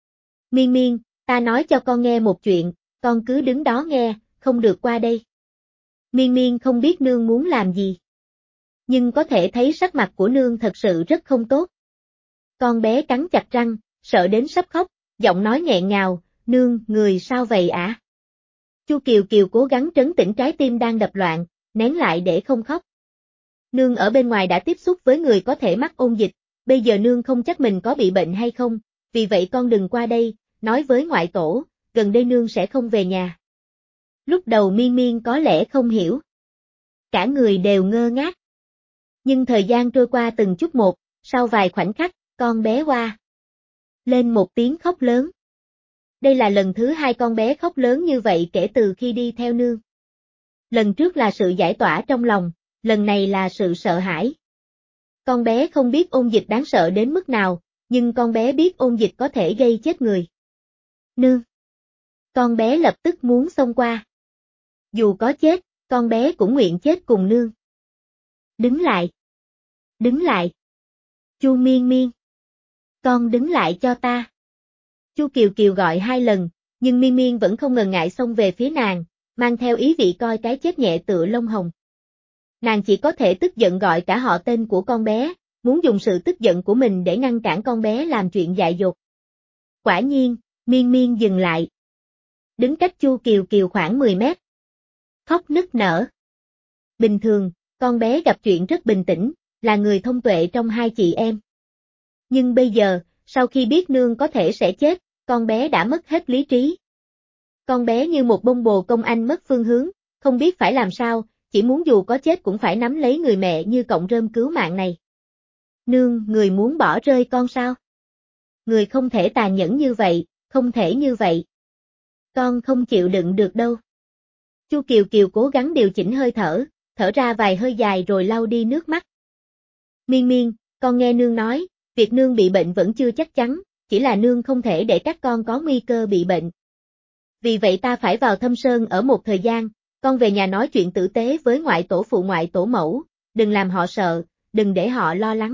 Miên Miên, ta nói cho con nghe một chuyện, con cứ đứng đó nghe, không được qua đây. Miên Miên không biết nương muốn làm gì. Nhưng có thể thấy sắc mặt của nương thật sự rất không tốt. Con bé cắn chặt răng, sợ đến sắp khóc, giọng nói nghẹn ngào, nương, người sao vậy ạ? À? Chu Kiều Kiều cố gắng trấn tĩnh trái tim đang đập loạn, nén lại để không khóc. Nương ở bên ngoài đã tiếp xúc với người có thể mắc ôn dịch, bây giờ nương không chắc mình có bị bệnh hay không, vì vậy con đừng qua đây, nói với ngoại tổ, gần đây nương sẽ không về nhà. Lúc đầu Miên Miên có lẽ không hiểu. Cả người đều ngơ ngác. Nhưng thời gian trôi qua từng chút một, sau vài khoảnh khắc, con bé Hoa lên một tiếng khóc lớn. Đây là lần thứ hai con bé khóc lớn như vậy kể từ khi đi theo nương. Lần trước là sự giải tỏa trong lòng, lần này là sự sợ hãi. Con bé không biết ôn dịch đáng sợ đến mức nào, nhưng con bé biết ôn dịch có thể gây chết người. Nương. Con bé lập tức muốn xông qua. Dù có chết, con bé cũng nguyện chết cùng nương. Đứng lại. Đứng lại. Chu Miên Miên. Con đứng lại cho ta. Chu Kiều Kiều gọi hai lần, nhưng Miên Miên vẫn không ngần ngại xông về phía nàng, mang theo ý vị coi cái chết nhẹ tựa lông hồng. Nàng chỉ có thể tức giận gọi cả họ tên của con bé, muốn dùng sự tức giận của mình để ngăn cản con bé làm chuyện dại dột. Quả nhiên, Miên Miên dừng lại. Đứng cách Chu Kiều Kiều khoảng mười mét. Khóc nức nở. Bình thường, con bé gặp chuyện rất bình tĩnh, là người thông tuệ trong hai chị em. Nhưng bây giờ, sau khi biết nương có thể sẽ chết, con bé đã mất hết lý trí. Con bé như một bông bồ công anh mất phương hướng, không biết phải làm sao, chỉ muốn dù có chết cũng phải nắm lấy người mẹ như cọng rơm cứu mạng này. Nương, người muốn bỏ rơi con sao? Người không thể tàn nhẫn như vậy, không thể như vậy. Con không chịu đựng được đâu. Chu Kiều Kiều cố gắng điều chỉnh hơi thở, thở ra vài hơi dài rồi lau đi nước mắt. Miên Miên, con nghe nương nói, việc nương bị bệnh vẫn chưa chắc chắn, chỉ là nương không thể để các con có nguy cơ bị bệnh. Vì vậy ta phải vào Thâm Sơn ở một thời gian, con về nhà nói chuyện tử tế với ngoại tổ phụ ngoại tổ mẫu, đừng làm họ sợ, đừng để họ lo lắng.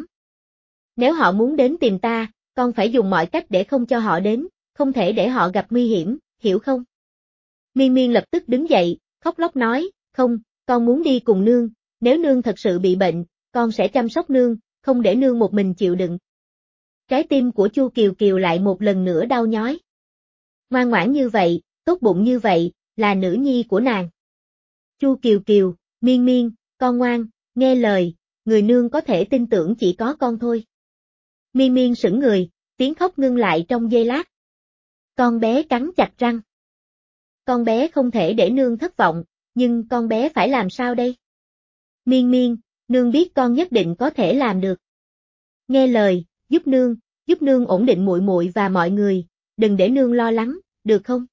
Nếu họ muốn đến tìm ta, con phải dùng mọi cách để không cho họ đến, không thể để họ gặp nguy hiểm, hiểu không? Miên Miên lập tức đứng dậy, khóc lóc nói, Không, con muốn đi cùng nương, nếu nương thật sự bị bệnh, con sẽ chăm sóc nương, không để nương một mình chịu đựng. Trái tim của Chu Kiều Kiều lại một lần nữa đau nhói. Ngoan ngoãn như vậy, tốt bụng như vậy, là nữ nhi của nàng. Chu Kiều Kiều, Miên Miên, con ngoan, nghe lời, người nương có thể tin tưởng chỉ có con thôi. Miên Miên sững người, tiếng khóc ngưng lại trong giây lát. Con bé cắn chặt răng. Con bé không thể để nương thất vọng, nhưng con bé phải làm sao đây? Miên Miên, nương biết con nhất định có thể làm được. Nghe lời, giúp nương, giúp nương ổn định muội muội và mọi người, đừng để nương lo lắng, được không?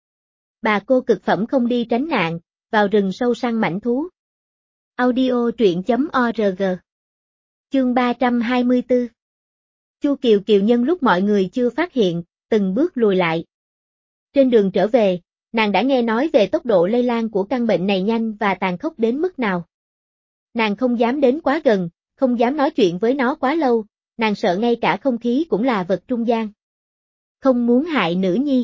Bà cô cực phẩm không đi tránh nạn, vào rừng sâu săn mãnh thú. Audio truyện chấm org. Chương ba trăm hai mươi tư. Chu Kiều Kiều nhân lúc mọi người chưa phát hiện, từng bước lùi lại. Trên đường trở về, nàng đã nghe nói về tốc độ lây lan của căn bệnh này nhanh và tàn khốc đến mức nào. Nàng không dám đến quá gần, không dám nói chuyện với nó quá lâu, nàng sợ ngay cả không khí cũng là vật trung gian. Không muốn hại nữ nhi.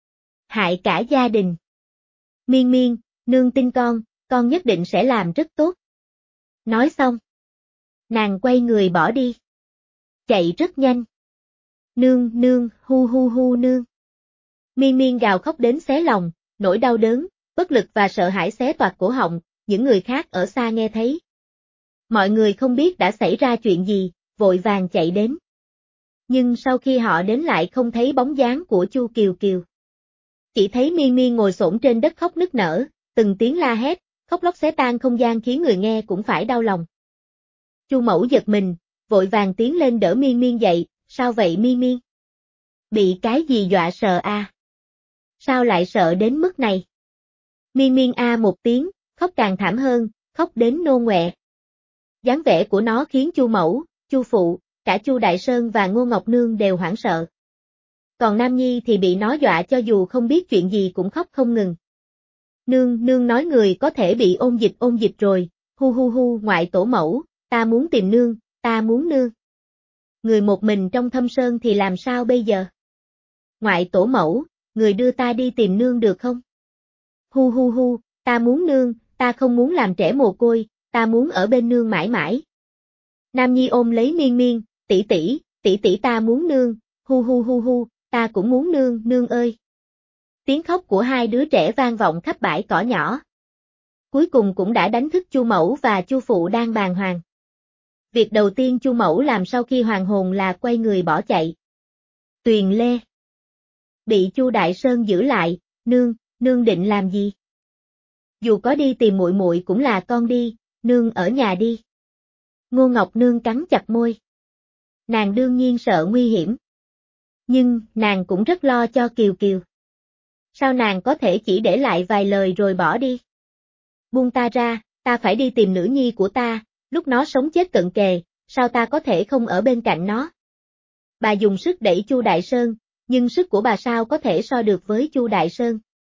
Hại cả gia đình. Miên Miên, nương tin con, con nhất định sẽ làm rất tốt. Nói xong. Nàng quay người bỏ đi. Chạy rất nhanh. Nương, nương, hu hu hu nương. Miên Miên gào khóc đến xé lòng, nỗi đau đớn, bất lực và sợ hãi xé toạc cổ họng, những người khác ở xa nghe thấy. Mọi người không biết đã xảy ra chuyện gì, vội vàng chạy đến. Nhưng sau khi họ đến lại không thấy bóng dáng của Chu Kiều Kiều. Chỉ thấy Miên Miên ngồi xổm trên đất khóc nức nở, từng tiếng la hét, khóc lóc xé tan không gian khiến người nghe cũng phải đau lòng. Chu mẫu giật mình, vội vàng tiến lên đỡ Miên Miên dậy, sao vậy Miên Miên? Bị cái gì dọa sợ à? Sao lại sợ đến mức này? Miên Miên a một tiếng, khóc càng thảm hơn, khóc đến nôn ọe. Dáng vẻ của nó khiến Chu mẫu, Chu phụ, cả Chu Đại Sơn và Ngô Ngọc Nương đều hoảng sợ. Còn Nam Nhi thì bị nó dọa cho dù không biết chuyện gì cũng khóc không ngừng. Nương, nương nói người có thể bị ôn dịch ôn dịch rồi, hu hu hu ngoại tổ mẫu, ta muốn tìm nương, ta muốn nương. Người một mình trong thâm sơn thì làm sao bây giờ? Ngoại tổ mẫu, người đưa ta đi tìm nương được không? Hu hu hu, ta muốn nương, ta không muốn làm trẻ mồ côi, ta muốn ở bên nương mãi mãi. Nam Nhi ôm lấy Miên Miên, tỷ tỷ, tỷ tỷ ta muốn nương, hu hu hu hu, ta cũng muốn nương, nương ơi. Tiếng khóc của hai đứa trẻ vang vọng khắp bãi cỏ nhỏ. Cuối cùng cũng đã đánh thức Chu mẫu và Chu phụ đang bàng hoàng. Việc đầu tiên Chu mẫu làm sau khi hoàn hồn là quay người bỏ chạy. Tuyền Lê bị Chu Đại Sơn giữ lại, nương, nương định làm gì? Dù có đi tìm muội muội cũng là con đi, nương ở nhà đi. Ngô Ngọc Nương cắn chặt môi. Nàng đương nhiên sợ nguy hiểm. Nhưng, nàng cũng rất lo cho Kiều Kiều. Sao nàng có thể chỉ để lại vài lời rồi bỏ đi? Buông ta ra, ta phải đi tìm nữ nhi của ta, lúc nó sống chết cận kề, sao ta có thể không ở bên cạnh nó? Bà dùng sức đẩy Chu Đại Sơn, nhưng sức của bà sao có thể so được với Chu Đại Sơn?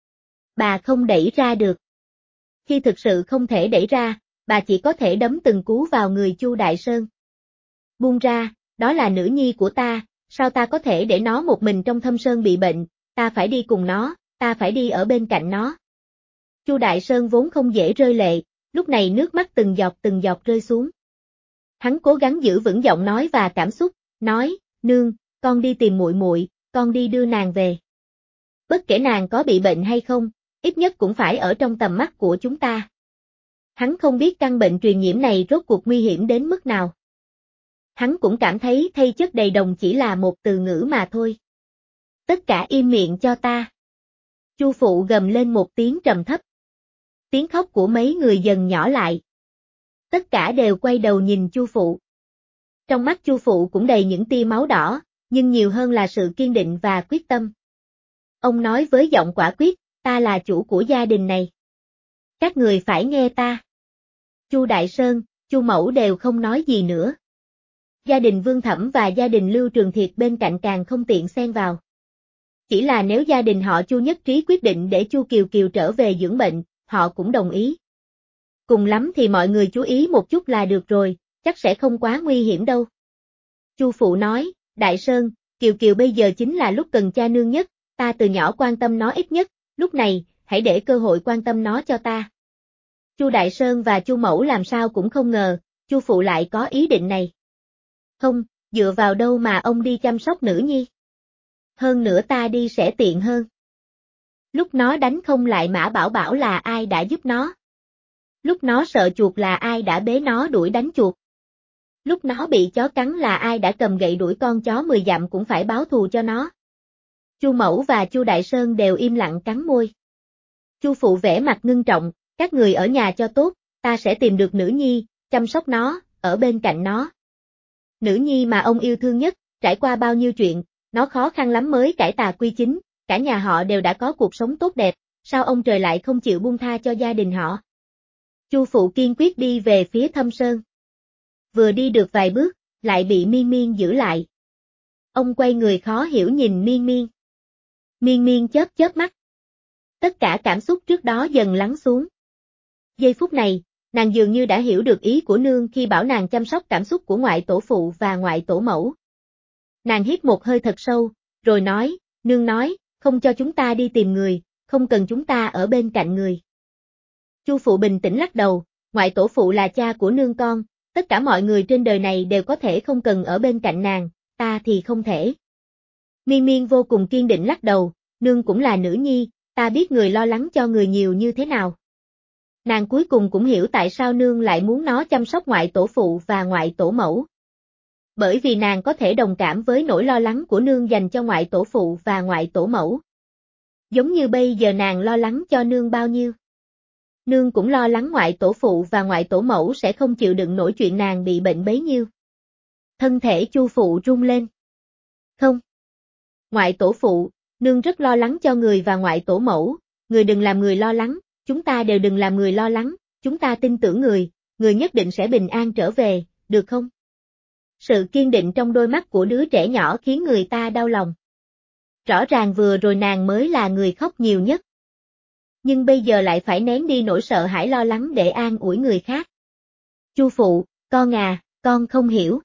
Bà không đẩy ra được. Khi thực sự không thể đẩy ra, bà chỉ có thể đấm từng cú vào người Chu Đại Sơn. Buông ra, đó là nữ nhi của ta, sao ta có thể để nó một mình trong thâm sơn bị bệnh, ta phải đi cùng nó, ta phải đi ở bên cạnh nó. Chu Đại Sơn vốn không dễ rơi lệ, lúc này nước mắt từng giọt từng giọt rơi xuống. Hắn cố gắng giữ vững giọng nói và cảm xúc, nói, nương, con đi tìm muội muội, con đi đưa nàng về. Bất kể nàng có bị bệnh hay không, ít nhất cũng phải ở trong tầm mắt của chúng ta. Hắn không biết căn bệnh truyền nhiễm này rốt cuộc nguy hiểm đến mức nào. Hắn cũng cảm thấy thây chất đầy đồng chỉ là một từ ngữ mà thôi. Tất cả im miệng cho ta. Chu phụ gầm lên một tiếng trầm thấp. Tiếng khóc của mấy người dần nhỏ lại. Tất cả đều quay đầu nhìn Chu phụ. Trong mắt Chu phụ cũng đầy những tia máu đỏ, nhưng nhiều hơn là sự kiên định và quyết tâm. Ông nói với giọng quả quyết, ta là chủ của gia đình này. Các người phải nghe ta. Chu Đại Sơn, Chu mẫu đều không nói gì nữa. Gia đình Vương Thẩm và gia đình Lưu Trường Thiệt bên cạnh càng không tiện xen vào. Chỉ là nếu gia đình họ Chu nhất trí quyết định để Chu Kiều Kiều trở về dưỡng bệnh, họ cũng đồng ý. Cùng lắm thì mọi người chú ý một chút là được rồi, chắc sẽ không quá nguy hiểm đâu. Chu phụ nói, Đại Sơn, Kiều Kiều bây giờ chính là lúc cần cha nương nhất, ta từ nhỏ quan tâm nó ít nhất, lúc này, hãy để cơ hội quan tâm nó cho ta. Chu Đại Sơn và Chu Mẫu làm sao cũng không ngờ, Chu phụ lại có ý định này. Không, dựa vào đâu mà ông đi chăm sóc nữ nhi? Hơn nữa ta đi sẽ tiện hơn. Lúc nó đánh không lại Mã Bảo Bảo là ai đã giúp nó? Lúc nó sợ chuột là ai đã bế nó đuổi đánh chuột? Lúc nó bị chó cắn là ai đã cầm gậy đuổi con chó mười dặm cũng phải báo thù cho nó? Chu Mẫu và Chu Đại Sơn đều im lặng cắn môi. Chu phụ vẻ mặt ngưng trọng, các người ở nhà cho tốt, ta sẽ tìm được nữ nhi, chăm sóc nó, ở bên cạnh nó. Nữ nhi mà ông yêu thương nhất, trải qua bao nhiêu chuyện, nó khó khăn lắm mới cải tà quy chính, cả nhà họ đều đã có cuộc sống tốt đẹp, sao ông trời lại không chịu buông tha cho gia đình họ? Chu phụ kiên quyết đi về phía Thâm Sơn. Vừa đi được vài bước, lại bị Miên Miên giữ lại. Ông quay người khó hiểu nhìn Miên Miên. Miên Miên chớp chớp mắt. Tất cả cảm xúc trước đó dần lắng xuống. Giây phút này, nàng dường như đã hiểu được ý của nương khi bảo nàng chăm sóc cảm xúc của ngoại tổ phụ và ngoại tổ mẫu. Nàng hít một hơi thật sâu, rồi nói, nương nói, không cho chúng ta đi tìm người, không cần chúng ta ở bên cạnh người. Chu phụ bình tĩnh lắc đầu, ngoại tổ phụ là cha của nương con, tất cả mọi người trên đời này đều có thể không cần ở bên cạnh nàng, ta thì không thể. Miên Miên vô cùng kiên định lắc đầu, nương cũng là nữ nhi, ta biết người lo lắng cho người nhiều như thế nào. Nàng cuối cùng cũng hiểu tại sao nương lại muốn nó chăm sóc ngoại tổ phụ và ngoại tổ mẫu. Bởi vì nàng có thể đồng cảm với nỗi lo lắng của nương dành cho ngoại tổ phụ và ngoại tổ mẫu. Giống như bây giờ nàng lo lắng cho nương bao nhiêu. Nương cũng lo lắng ngoại tổ phụ và ngoại tổ mẫu sẽ không chịu đựng nổi chuyện nàng bị bệnh bấy nhiêu. Thân thể Chu phụ rung lên. Không. Ngoại tổ phụ, nương rất lo lắng cho người và ngoại tổ mẫu, người đừng làm người lo lắng, chúng ta đều đừng làm người lo lắng, chúng ta tin tưởng người, người nhất định sẽ bình an trở về, được không? Sự kiên định trong đôi mắt của đứa trẻ nhỏ khiến người ta đau lòng. Rõ ràng vừa rồi nàng mới là người khóc nhiều nhất. Nhưng bây giờ lại phải nén đi nỗi sợ hãi lo lắng để an ủi người khác. Chu phụ, con à, con không hiểu.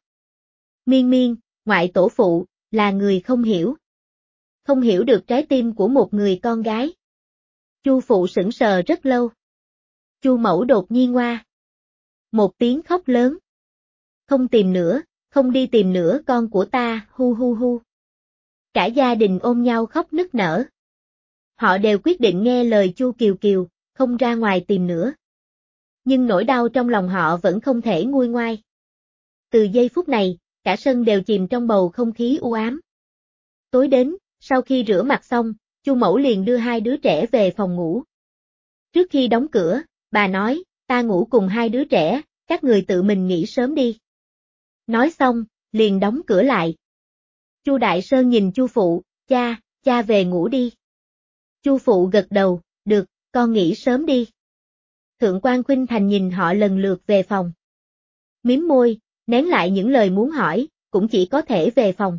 Miên Miên, ngoại tổ phụ, là người không hiểu. Không hiểu được trái tim của một người con gái. Chu phụ sững sờ rất lâu. Chu mẫu đột nhiên ngoa. Một tiếng khóc lớn. Không tìm nữa, không đi tìm nữa con của ta, hu hu hu. Cả gia đình ôm nhau khóc nức nở. Họ đều quyết định nghe lời Chu Kiều Kiều, không ra ngoài tìm nữa. Nhưng nỗi đau trong lòng họ vẫn không thể nguôi ngoai. Từ giây phút này, cả sân đều chìm trong bầu không khí u ám. Tối đến, sau khi rửa mặt xong, Chu mẫu liền đưa hai đứa trẻ về phòng ngủ. Trước khi đóng cửa, bà nói, ta ngủ cùng hai đứa trẻ, các người tự mình nghỉ sớm đi. Nói xong, liền đóng cửa lại. Chu Đại Sơn nhìn Chu phụ, cha, cha về ngủ đi. Chu phụ gật đầu, được, con nghỉ sớm đi. Thượng quan Khuynh Thành nhìn họ lần lượt về phòng. Mím môi, nén lại những lời muốn hỏi, cũng chỉ có thể về phòng.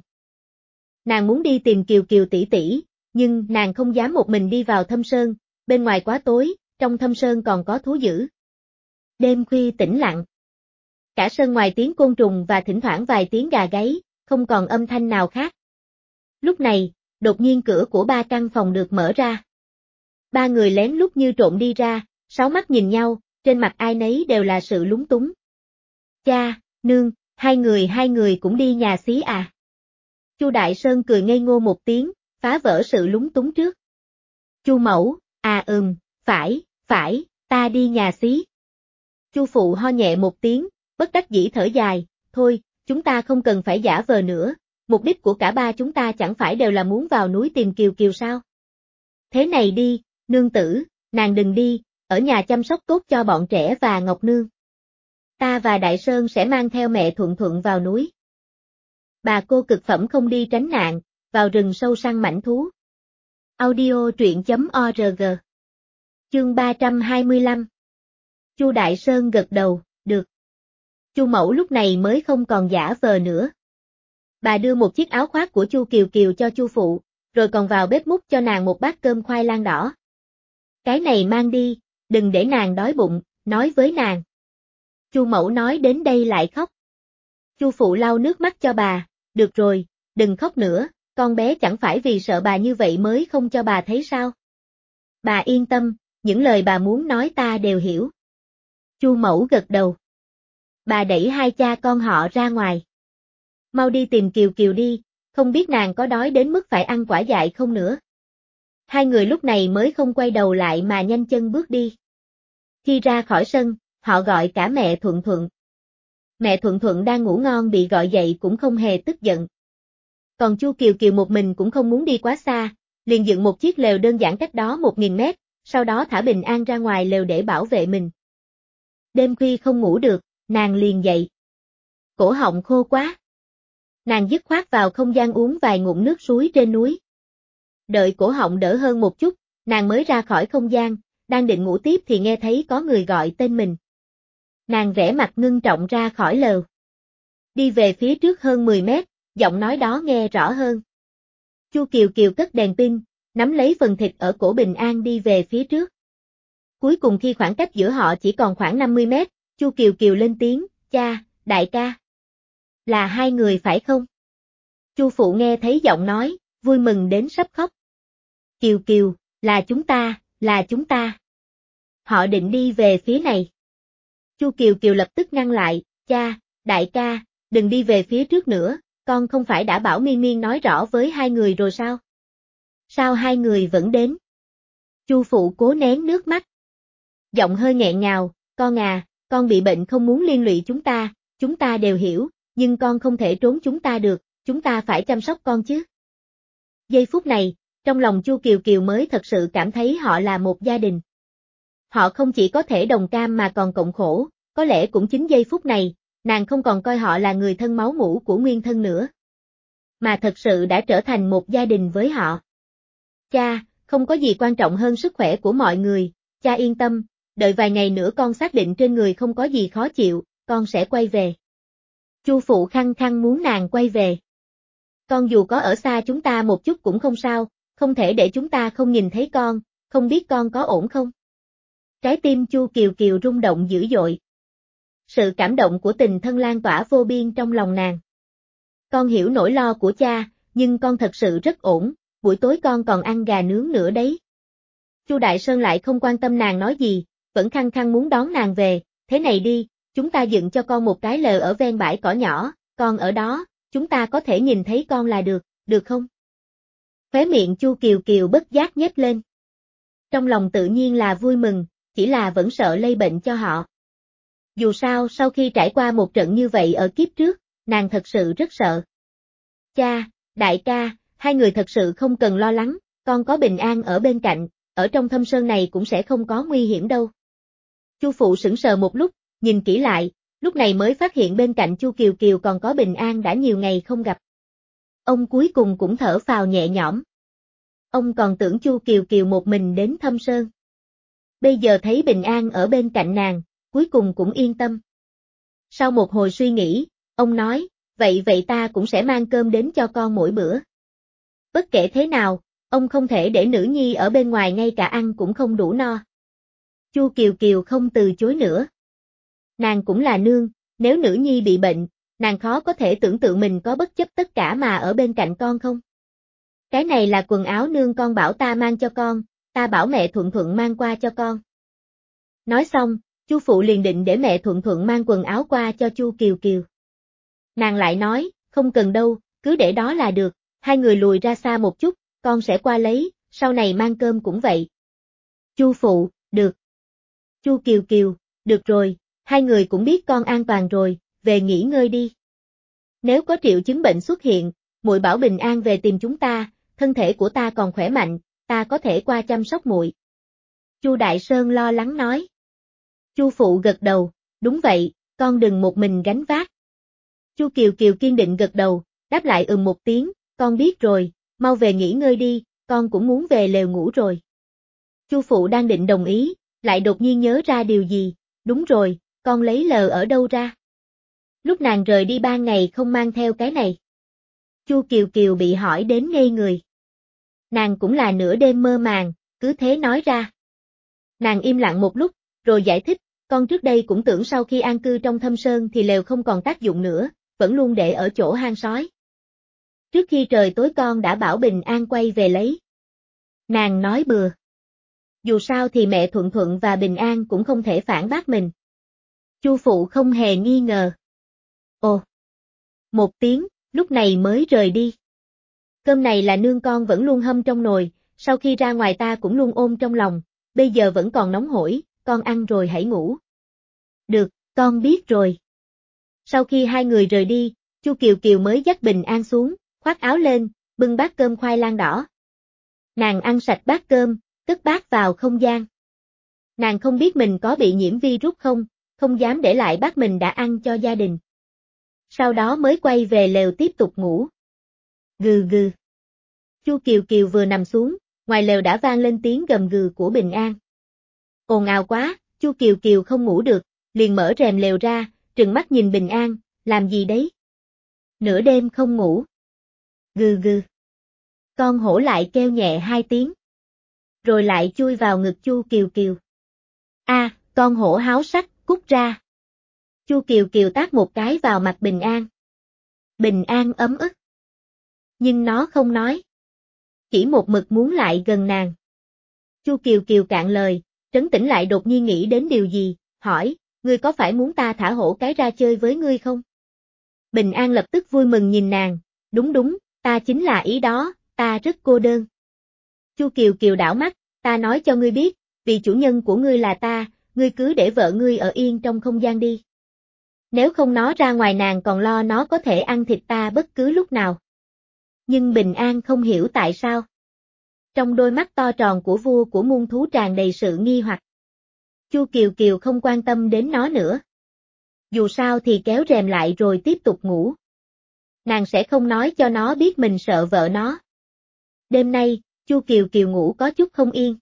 Nàng muốn đi tìm Kiều Kiều tỷ tỷ, nhưng nàng không dám một mình đi vào Thâm Sơn, bên ngoài quá tối, trong Thâm Sơn còn có thú dữ. Đêm khuya tĩnh lặng. Cả sân ngoài tiếng côn trùng và thỉnh thoảng vài tiếng gà gáy, không còn âm thanh nào khác. Lúc này, đột nhiên cửa của ba căn phòng được mở ra. Ba người lén lút như trộm đi ra, sáu mắt nhìn nhau, trên mặt ai nấy đều là sự lúng túng. Cha, nương, hai người hai người cũng đi nhà xí à? Chu Đại Sơn cười ngây ngô một tiếng, phá vỡ sự lúng túng trước. Chu mẫu, à ừm, phải, phải, ta đi nhà xí. Chu phụ ho nhẹ một tiếng, bất đắc dĩ thở dài, thôi, chúng ta không cần phải giả vờ nữa, mục đích của cả ba chúng ta chẳng phải đều là muốn vào núi tìm Kiều Kiều sao? Thế này đi, nương tử, nàng đừng đi, ở nhà chăm sóc tốt cho bọn trẻ và Ngọc Nương. Ta và Đại Sơn sẽ mang theo mẹ Thuận Thuận vào núi. Bà cô cực phẩm không đi tránh nạn, vào rừng sâu săn mãnh thú. Audio truyện chấm org. Chương ba trăm hai mươi lăm. Chu Đại Sơn gật đầu, được. Chu mẫu lúc này mới không còn giả vờ nữa. Bà đưa một chiếc áo khoác của Chu Kiều Kiều cho Chu phụ, rồi còn vào bếp múc cho nàng một bát cơm khoai lang đỏ. Cái này mang đi, đừng để nàng đói bụng, nói với nàng. Chu mẫu nói đến đây lại khóc. Chu phụ lau nước mắt cho bà, được rồi, đừng khóc nữa, con bé chẳng phải vì sợ bà như vậy mới không cho bà thấy sao. Bà yên tâm, những lời bà muốn nói ta đều hiểu. Chu Mẫu gật đầu. Bà đẩy hai cha con họ ra ngoài. Mau đi tìm Kiều Kiều đi, không biết nàng có đói đến mức phải ăn quả dại không nữa. Hai người lúc này mới không quay đầu lại mà nhanh chân bước đi. Khi ra khỏi sân, họ gọi cả mẹ Thuận Thuận. Mẹ Thuận Thuận đang ngủ ngon bị gọi dậy cũng không hề tức giận. Còn Chu Kiều Kiều một mình cũng không muốn đi quá xa, liền dựng một chiếc lều đơn giản cách đó một nghìn mét, sau đó thả Bình An ra ngoài lều để bảo vệ mình. Đêm khuya không ngủ được, nàng liền dậy. Cổ họng khô quá. Nàng dứt khoát vào không gian uống vài ngụm nước suối trên núi. Đợi cổ họng đỡ hơn một chút, nàng mới ra khỏi không gian, đang định ngủ tiếp thì nghe thấy có người gọi tên mình. Nàng vẻ mặt ngưng trọng ra khỏi lều. Đi về phía trước hơn mười mét, giọng nói đó nghe rõ hơn. Chu Kiều Kiều cất đèn pin, nắm lấy phần thịt ở cổ Bình An đi về phía trước. Cuối cùng khi khoảng cách giữa họ chỉ còn khoảng năm mươi mét, Chu Kiều Kiều lên tiếng, cha, đại ca. Là hai người phải không? Chu Phụ nghe thấy giọng nói, vui mừng đến sắp khóc. Kiều Kiều, là chúng ta, là chúng ta. Họ định đi về phía này. Chu Kiều Kiều lập tức ngăn lại, cha, đại ca, đừng đi về phía trước nữa, con không phải đã bảo Miên Miên nói rõ với hai người rồi sao? Sao hai người vẫn đến? Chu Phụ cố nén nước mắt. Giọng hơi nghẹn ngào, con à, con bị bệnh không muốn liên lụy chúng ta, chúng ta đều hiểu, nhưng con không thể trốn chúng ta được, chúng ta phải chăm sóc con chứ. Giây phút này, trong lòng Chu Kiều Kiều mới thật sự cảm thấy họ là một gia đình. Họ không chỉ có thể đồng cam mà còn cộng khổ, có lẽ cũng chính giây phút này, nàng không còn coi họ là người thân máu mủ của nguyên thân nữa, mà thật sự đã trở thành một gia đình với họ. Cha, không có gì quan trọng hơn sức khỏe của mọi người, cha yên tâm, đợi vài ngày nữa con xác định trên người không có gì khó chịu, con sẽ quay về. Chu Phụ khăng khăng muốn nàng quay về. Con dù có ở xa chúng ta một chút cũng không sao, không thể để chúng ta không nhìn thấy con, không biết con có ổn không? Trái tim Chu Kiều Kiều rung động dữ dội. Sự cảm động của tình thân lan tỏa vô biên trong lòng nàng. Con hiểu nỗi lo của cha, nhưng con thật sự rất ổn, buổi tối con còn ăn gà nướng nữa đấy. Chu Đại Sơn lại không quan tâm nàng nói gì, vẫn khăng khăng muốn đón nàng về, thế này đi, chúng ta dựng cho con một cái lều ở ven bãi cỏ nhỏ, con ở đó, chúng ta có thể nhìn thấy con là được, được không? Khóe miệng Chu Kiều Kiều bất giác nhếch lên. Trong lòng tự nhiên là vui mừng, chỉ là vẫn sợ lây bệnh cho họ. Dù sao sau khi trải qua một trận như vậy ở kiếp trước, nàng thật sự rất sợ. Cha, đại ca, hai người thật sự không cần lo lắng, con có Bình An ở bên cạnh, ở trong thâm sơn này cũng sẽ không có nguy hiểm đâu. Chu Phụ sững sờ một lúc, nhìn kỹ lại, lúc này mới phát hiện bên cạnh Chu Kiều Kiều còn có Bình An đã nhiều ngày không gặp. Ông cuối cùng cũng thở phào nhẹ nhõm. Ông còn tưởng Chu Kiều Kiều một mình đến thâm sơn. Bây giờ thấy Bình An ở bên cạnh nàng, cuối cùng cũng yên tâm. Sau một hồi suy nghĩ, ông nói, vậy vậy ta cũng sẽ mang cơm đến cho con mỗi bữa. Bất kể thế nào, ông không thể để nữ nhi ở bên ngoài ngay cả ăn cũng không đủ no. Chu Kiều Kiều không từ chối nữa. Nàng cũng là nương, nếu nữ nhi bị bệnh, nàng khó có thể tưởng tượng mình có bất chấp tất cả mà ở bên cạnh con không. Cái này là quần áo nương con bảo ta mang cho con, ta bảo mẹ Thuận Thuận mang qua cho con. Nói xong, Chu Phụ liền định để mẹ Thuận Thuận mang quần áo qua cho Chu Kiều Kiều. Nàng lại nói, không cần đâu, cứ để đó là được, hai người lùi ra xa một chút, con sẽ qua lấy, sau này mang cơm cũng vậy. Chu Phụ, được. Chu Kiều Kiều, được rồi, hai người cũng biết con an toàn rồi, về nghỉ ngơi đi. Nếu có triệu chứng bệnh xuất hiện, muội bảo Bình An về tìm chúng ta, thân thể của ta còn khỏe mạnh, ta có thể qua chăm sóc muội. Chu Đại Sơn lo lắng nói. Chu Phụ gật đầu, đúng vậy, con đừng một mình gánh vác. Chu Kiều Kiều kiên định gật đầu, đáp lại ừm một tiếng, con biết rồi, mau về nghỉ ngơi đi, con cũng muốn về lều ngủ rồi. Chu Phụ đang định đồng ý, lại đột nhiên nhớ ra điều gì, đúng rồi, con lấy lờ ở đâu ra? Lúc nàng rời đi ba ngày không mang theo cái này. Chu Kiều Kiều bị hỏi đến ngây người. Nàng cũng là nửa đêm mơ màng, cứ thế nói ra. Nàng im lặng một lúc, rồi giải thích, con trước đây cũng tưởng sau khi an cư trong thâm sơn thì lều không còn tác dụng nữa, vẫn luôn để ở chỗ hang sói. Trước khi trời tối con đã bảo Bình An quay về lấy. Nàng nói bừa. Dù sao thì mẹ Thuận Thuận và Bình An cũng không thể phản bác mình. Chu phụ không hề nghi ngờ. Ồ. Một tiếng, lúc này mới rời đi. Cơm này là nương con vẫn luôn hâm trong nồi, sau khi ra ngoài ta cũng luôn ôm trong lòng, bây giờ vẫn còn nóng hổi, con ăn rồi hãy ngủ. Được, con biết rồi. Sau khi hai người rời đi, Chu Kiều Kiều mới dắt Bình An xuống, khoác áo lên, bưng bát cơm khoai lang đỏ. Nàng ăn sạch bát cơm, cất bát vào không gian. Nàng không biết mình có bị nhiễm virus không, không dám để lại bát mình đã ăn cho gia đình. Sau đó mới quay về lều tiếp tục ngủ. Gừ gừ. Chu Kiều Kiều vừa nằm xuống, ngoài lều đã vang lên tiếng gầm gừ của Bình An. Ồn ào quá, Chu Kiều Kiều không ngủ được, liền mở rèm lều ra, trừng mắt nhìn Bình An, làm gì đấy? Nửa đêm không ngủ. Gừ gừ. Con hổ lại kêu nhẹ hai tiếng. Rồi lại chui vào ngực Chu Kiều Kiều. A, à, con hổ háo sắc, cút ra. Chu Kiều Kiều tát một cái vào mặt Bình An. Bình An ấm ức. Nhưng nó không nói. Chỉ một mực muốn lại gần nàng. Chu Kiều Kiều cạn lời, trấn tĩnh lại đột nhiên nghĩ đến điều gì, hỏi, ngươi có phải muốn ta thả hổ cái ra chơi với ngươi không? Bình An lập tức vui mừng nhìn nàng, đúng đúng, ta chính là ý đó, ta rất cô đơn. Chu Kiều Kiều đảo mắt, ta nói cho ngươi biết, vì chủ nhân của ngươi là ta, ngươi cứ để vợ ngươi ở yên trong không gian đi. Nếu không nó ra ngoài nàng còn lo nó có thể ăn thịt ta bất cứ lúc nào. Nhưng Bình An không hiểu tại sao. Trong đôi mắt to tròn của vua của muôn thú tràn đầy sự nghi hoặc. Chu Kiều Kiều không quan tâm đến nó nữa. Dù sao thì kéo rèm lại rồi tiếp tục ngủ. Nàng sẽ không nói cho nó biết mình sợ vợ nó. Đêm nay, Chu Kiều Kiều ngủ có chút không yên.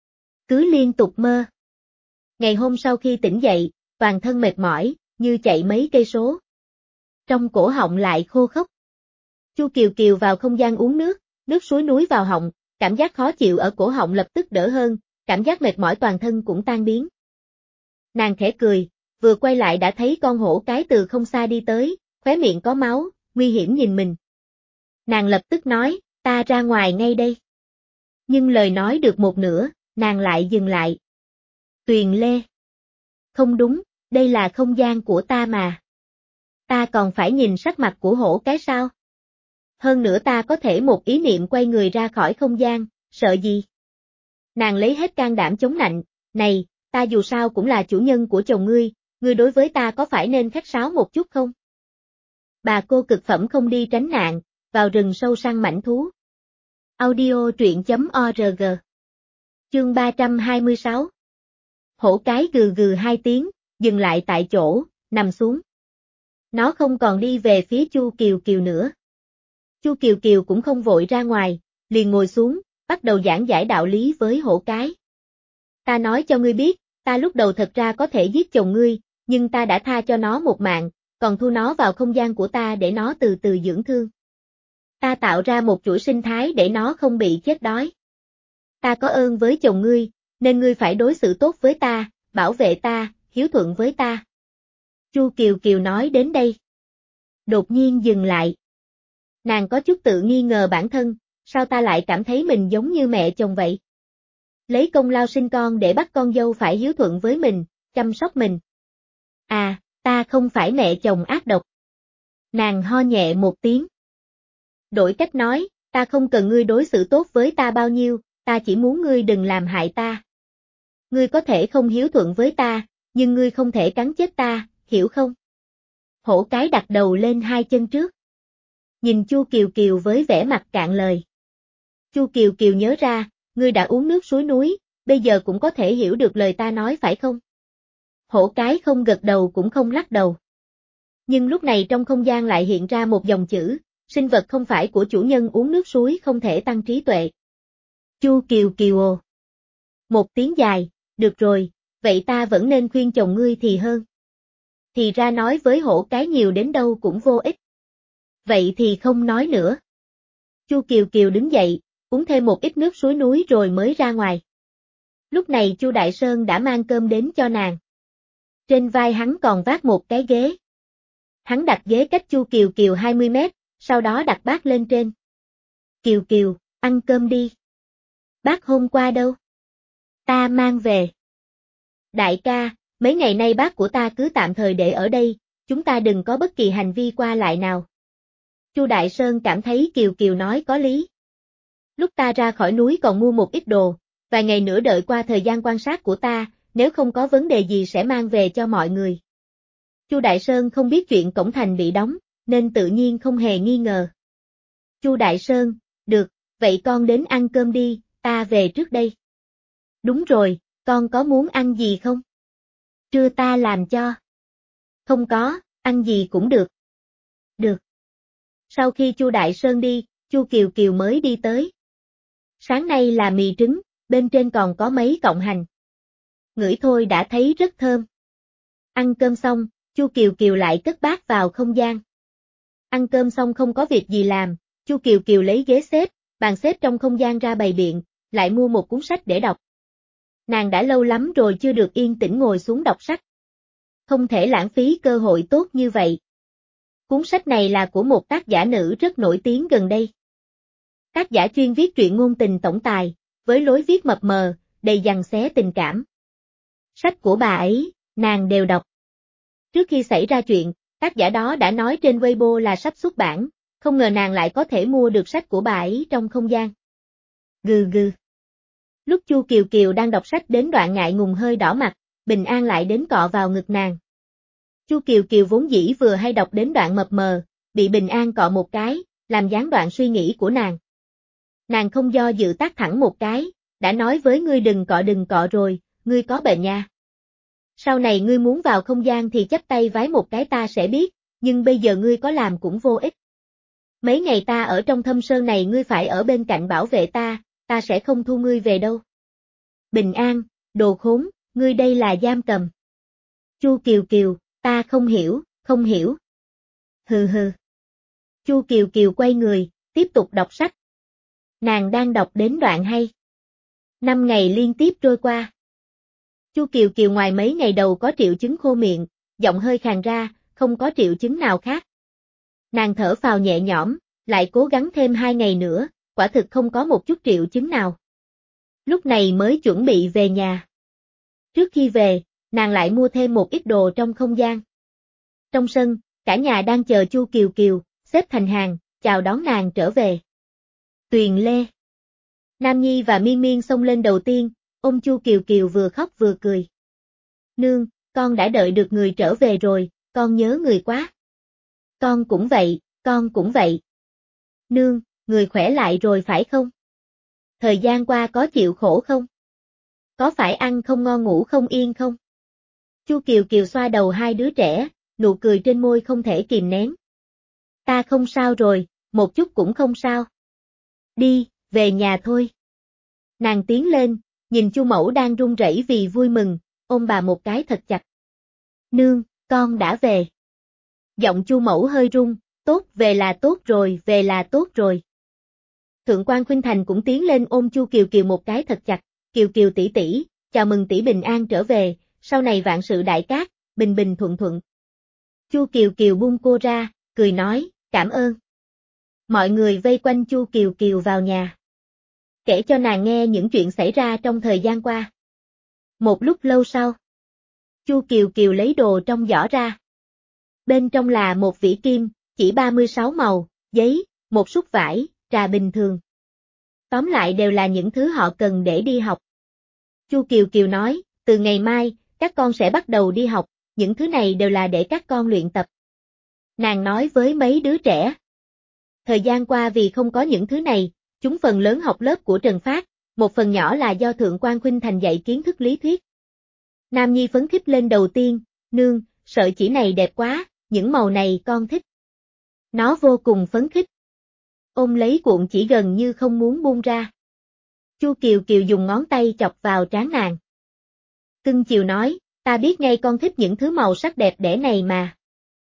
Cứ liên tục mơ. Ngày hôm sau khi tỉnh dậy, toàn thân mệt mỏi, như chạy mấy cây số. Trong cổ họng lại khô khốc. Chu Kiều Kiều vào không gian uống nước, nước suối núi vào họng, cảm giác khó chịu ở cổ họng lập tức đỡ hơn, cảm giác mệt mỏi toàn thân cũng tan biến. Nàng khẽ cười, vừa quay lại đã thấy con hổ cái từ không xa đi tới, khóe miệng có máu, nguy hiểm nhìn mình. Nàng lập tức nói, ta ra ngoài ngay đây. Nhưng lời nói được một nửa, nàng lại dừng lại. Tuyền Lê. Không đúng, đây là không gian của ta mà. Ta còn phải nhìn sắc mặt của hổ cái sao? Hơn nữa ta có thể một ý niệm quay người ra khỏi không gian, sợ gì? Nàng lấy hết can đảm chống nạnh, này, ta dù sao cũng là chủ nhân của chồng ngươi, ngươi đối với ta có phải nên khách sáo một chút không? Bà cô cực phẩm không đi tránh nạn, vào rừng sâu săn mãnh thú. Audio truyện chấm org. Chương ba trăm hai mươi sáu. Hổ cái gừ gừ hai tiếng, dừng lại tại chỗ, nằm xuống. Nó không còn đi về phía Chu Kiều Kiều nữa. Chu Kiều Kiều cũng không vội ra ngoài, liền ngồi xuống, bắt đầu giảng giải đạo lý với hổ cái. Ta nói cho ngươi biết, ta lúc đầu thật ra có thể giết chồng ngươi, nhưng ta đã tha cho nó một mạng, còn thu nó vào không gian của ta để nó từ từ dưỡng thương. Ta tạo ra một chuỗi sinh thái để nó không bị chết đói. Ta có ơn với chồng ngươi, nên ngươi phải đối xử tốt với ta, bảo vệ ta, hiếu thuận với ta. Chu Kiều Kiều nói đến đây. Đột nhiên dừng lại. Nàng có chút tự nghi ngờ bản thân, sao ta lại cảm thấy mình giống như mẹ chồng vậy? Lấy công lao sinh con để bắt con dâu phải hiếu thuận với mình, chăm sóc mình. À, ta không phải mẹ chồng ác độc. Nàng ho nhẹ một tiếng. Đổi cách nói, ta không cần ngươi đối xử tốt với ta bao nhiêu, ta chỉ muốn ngươi đừng làm hại ta. Ngươi có thể không hiếu thuận với ta, nhưng ngươi không thể cắn chết ta, hiểu không? Hổ cái đặt đầu lên hai chân trước. Nhìn Chu Kiều Kiều với vẻ mặt cạn lời. Chu Kiều Kiều nhớ ra, ngươi đã uống nước suối núi, bây giờ cũng có thể hiểu được lời ta nói phải không? Hổ cái không gật đầu cũng không lắc đầu. Nhưng lúc này trong không gian lại hiện ra một dòng chữ, sinh vật không phải của chủ nhân uống nước suối không thể tăng trí tuệ. Chu Kiều Kiều ồ. Một tiếng dài, được rồi, vậy ta vẫn nên khuyên chồng ngươi thì hơn. Thì ra nói với hổ cái nhiều đến đâu cũng vô ích. Vậy thì không nói nữa. Chu Kiều Kiều đứng dậy, uống thêm một ít nước suối núi rồi mới ra ngoài. Lúc này Chu Đại Sơn đã mang cơm đến cho nàng. Trên vai hắn còn vác một cái ghế. Hắn đặt ghế cách Chu Kiều Kiều hai mươi mét, sau đó đặt bát lên trên. Kiều Kiều, ăn cơm đi. Bát hôm qua đâu? Ta mang về. Đại ca, mấy ngày nay bác của ta cứ tạm thời để ở đây, chúng ta đừng có bất kỳ hành vi qua lại nào. Chu Đại Sơn cảm thấy Kiều Kiều nói có lý. Lúc ta ra khỏi núi còn mua một ít đồ, vài ngày nữa đợi qua thời gian quan sát của ta, nếu không có vấn đề gì sẽ mang về cho mọi người. Chu Đại Sơn không biết chuyện cổng thành bị đóng, nên tự nhiên không hề nghi ngờ. Chu Đại Sơn, được, vậy con đến ăn cơm đi, ta về trước đây. Đúng rồi, con có muốn ăn gì không? Trưa ta làm cho. Không có, ăn gì cũng được. Được. Sau khi Chu Đại Sơn đi, Chu Kiều Kiều mới đi tới. Sáng nay là mì trứng, bên trên còn có mấy cọng hành. Ngửi thôi đã thấy rất thơm. Ăn cơm xong, Chu Kiều Kiều lại cất bát vào không gian. Ăn cơm xong không có việc gì làm, Chu Kiều Kiều lấy ghế xếp, bàn xếp trong không gian ra bày biện, lại mua một cuốn sách để đọc. Nàng đã lâu lắm rồi chưa được yên tĩnh ngồi xuống đọc sách. Không thể lãng phí cơ hội tốt như vậy. Cuốn sách này là của một tác giả nữ rất nổi tiếng gần đây. Tác giả chuyên viết truyện ngôn tình tổng tài, với lối viết mập mờ, đầy giằng xé tình cảm. Sách của bà ấy, nàng đều đọc. Trước khi xảy ra chuyện, tác giả đó đã nói trên Weibo là sắp xuất bản, không ngờ nàng lại có thể mua được sách của bà ấy trong không gian. Gừ gừ. Lúc Chu Kiều Kiều đang đọc sách đến đoạn ngại ngùng hơi đỏ mặt, Bình An lại đến cọ vào ngực nàng. Chu Kiều Kiều vốn dĩ vừa hay đọc đến đoạn mập mờ, bị Bình An cọ một cái, làm gián đoạn suy nghĩ của nàng. Nàng không do dự tát thẳng một cái, đã nói với ngươi đừng cọ đừng cọ rồi, ngươi có bệnh nha. Sau này ngươi muốn vào không gian thì chắp tay vái một cái ta sẽ biết, nhưng bây giờ ngươi có làm cũng vô ích. Mấy ngày ta ở trong thâm sơn này ngươi phải ở bên cạnh bảo vệ ta, ta sẽ không thu ngươi về đâu. Bình An, đồ khốn, ngươi đây là giam cầm. Chu Kiều Kiều, ta không hiểu, không hiểu. Hừ hừ. Chu Kiều Kiều quay người, tiếp tục đọc sách. Nàng đang đọc đến đoạn hay. Năm ngày liên tiếp trôi qua. Chu Kiều Kiều ngoài mấy ngày đầu có triệu chứng khô miệng, giọng hơi khàn ra, không có triệu chứng nào khác. Nàng thở phào nhẹ nhõm, lại cố gắng thêm hai ngày nữa, quả thực không có một chút triệu chứng nào. Lúc này mới chuẩn bị về nhà. Trước khi về, nàng lại mua thêm một ít đồ trong không gian. Trong sân, cả nhà đang chờ Chu Kiều Kiều, xếp thành hàng, chào đón nàng trở về. Tuyền Lê. Nam Nhi và Miên Miên xông lên đầu tiên, ôm Chu Kiều Kiều vừa khóc vừa cười. Nương, con đã đợi được người trở về rồi, con nhớ người quá. Con cũng vậy, con cũng vậy. Nương, người khỏe lại rồi phải không? Thời gian qua có chịu khổ không? Có phải ăn không ngon ngủ không yên không? Chu Kiều Kiều xoa đầu hai đứa trẻ, nụ cười trên môi không thể kìm nén. Ta không sao rồi, một chút cũng không sao. Đi, về nhà thôi. Nàng tiến lên, nhìn Chu Mẫu đang run rẩy vì vui mừng, ôm bà một cái thật chặt. Nương, con đã về. Giọng Chu Mẫu hơi run, tốt về là tốt rồi, về là tốt rồi. Thượng quan Khuynh Thành cũng tiến lên ôm Chu Kiều Kiều một cái thật chặt, Kiều Kiều tỷ tỷ, chào mừng tỷ bình an trở về, sau này vạn sự đại cát, bình bình thuận thuận. Chu Kiều Kiều buông cô ra, cười nói, cảm ơn. Mọi người vây quanh Chu Kiều Kiều vào nhà. Kể cho nàng nghe những chuyện xảy ra trong thời gian qua. Một lúc lâu sau, Chu Kiều Kiều lấy đồ trong giỏ ra. Bên trong là một vỉ kim, chỉ ba mươi sáu màu, giấy, một xúc vải, trà bình thường. Tóm lại đều là những thứ họ cần để đi học. Chu Kiều Kiều nói, từ ngày mai, các con sẽ bắt đầu đi học, những thứ này đều là để các con luyện tập. Nàng nói với mấy đứa trẻ. Thời gian qua vì không có những thứ này, chúng phần lớn học lớp của Trần Phát, một phần nhỏ là do Thượng quan Khuynh Thành dạy kiến thức lý thuyết. Nam Nhi phấn khích lên đầu tiên, nương, sợi chỉ này đẹp quá, những màu này con thích. Nó vô cùng phấn khích. Ôm lấy cuộn chỉ gần như không muốn buông ra. Chu Kiều Kiều dùng ngón tay chọc vào trán nàng. Cưng chiều nói, ta biết ngay con thích những thứ màu sắc đẹp đẽ này mà.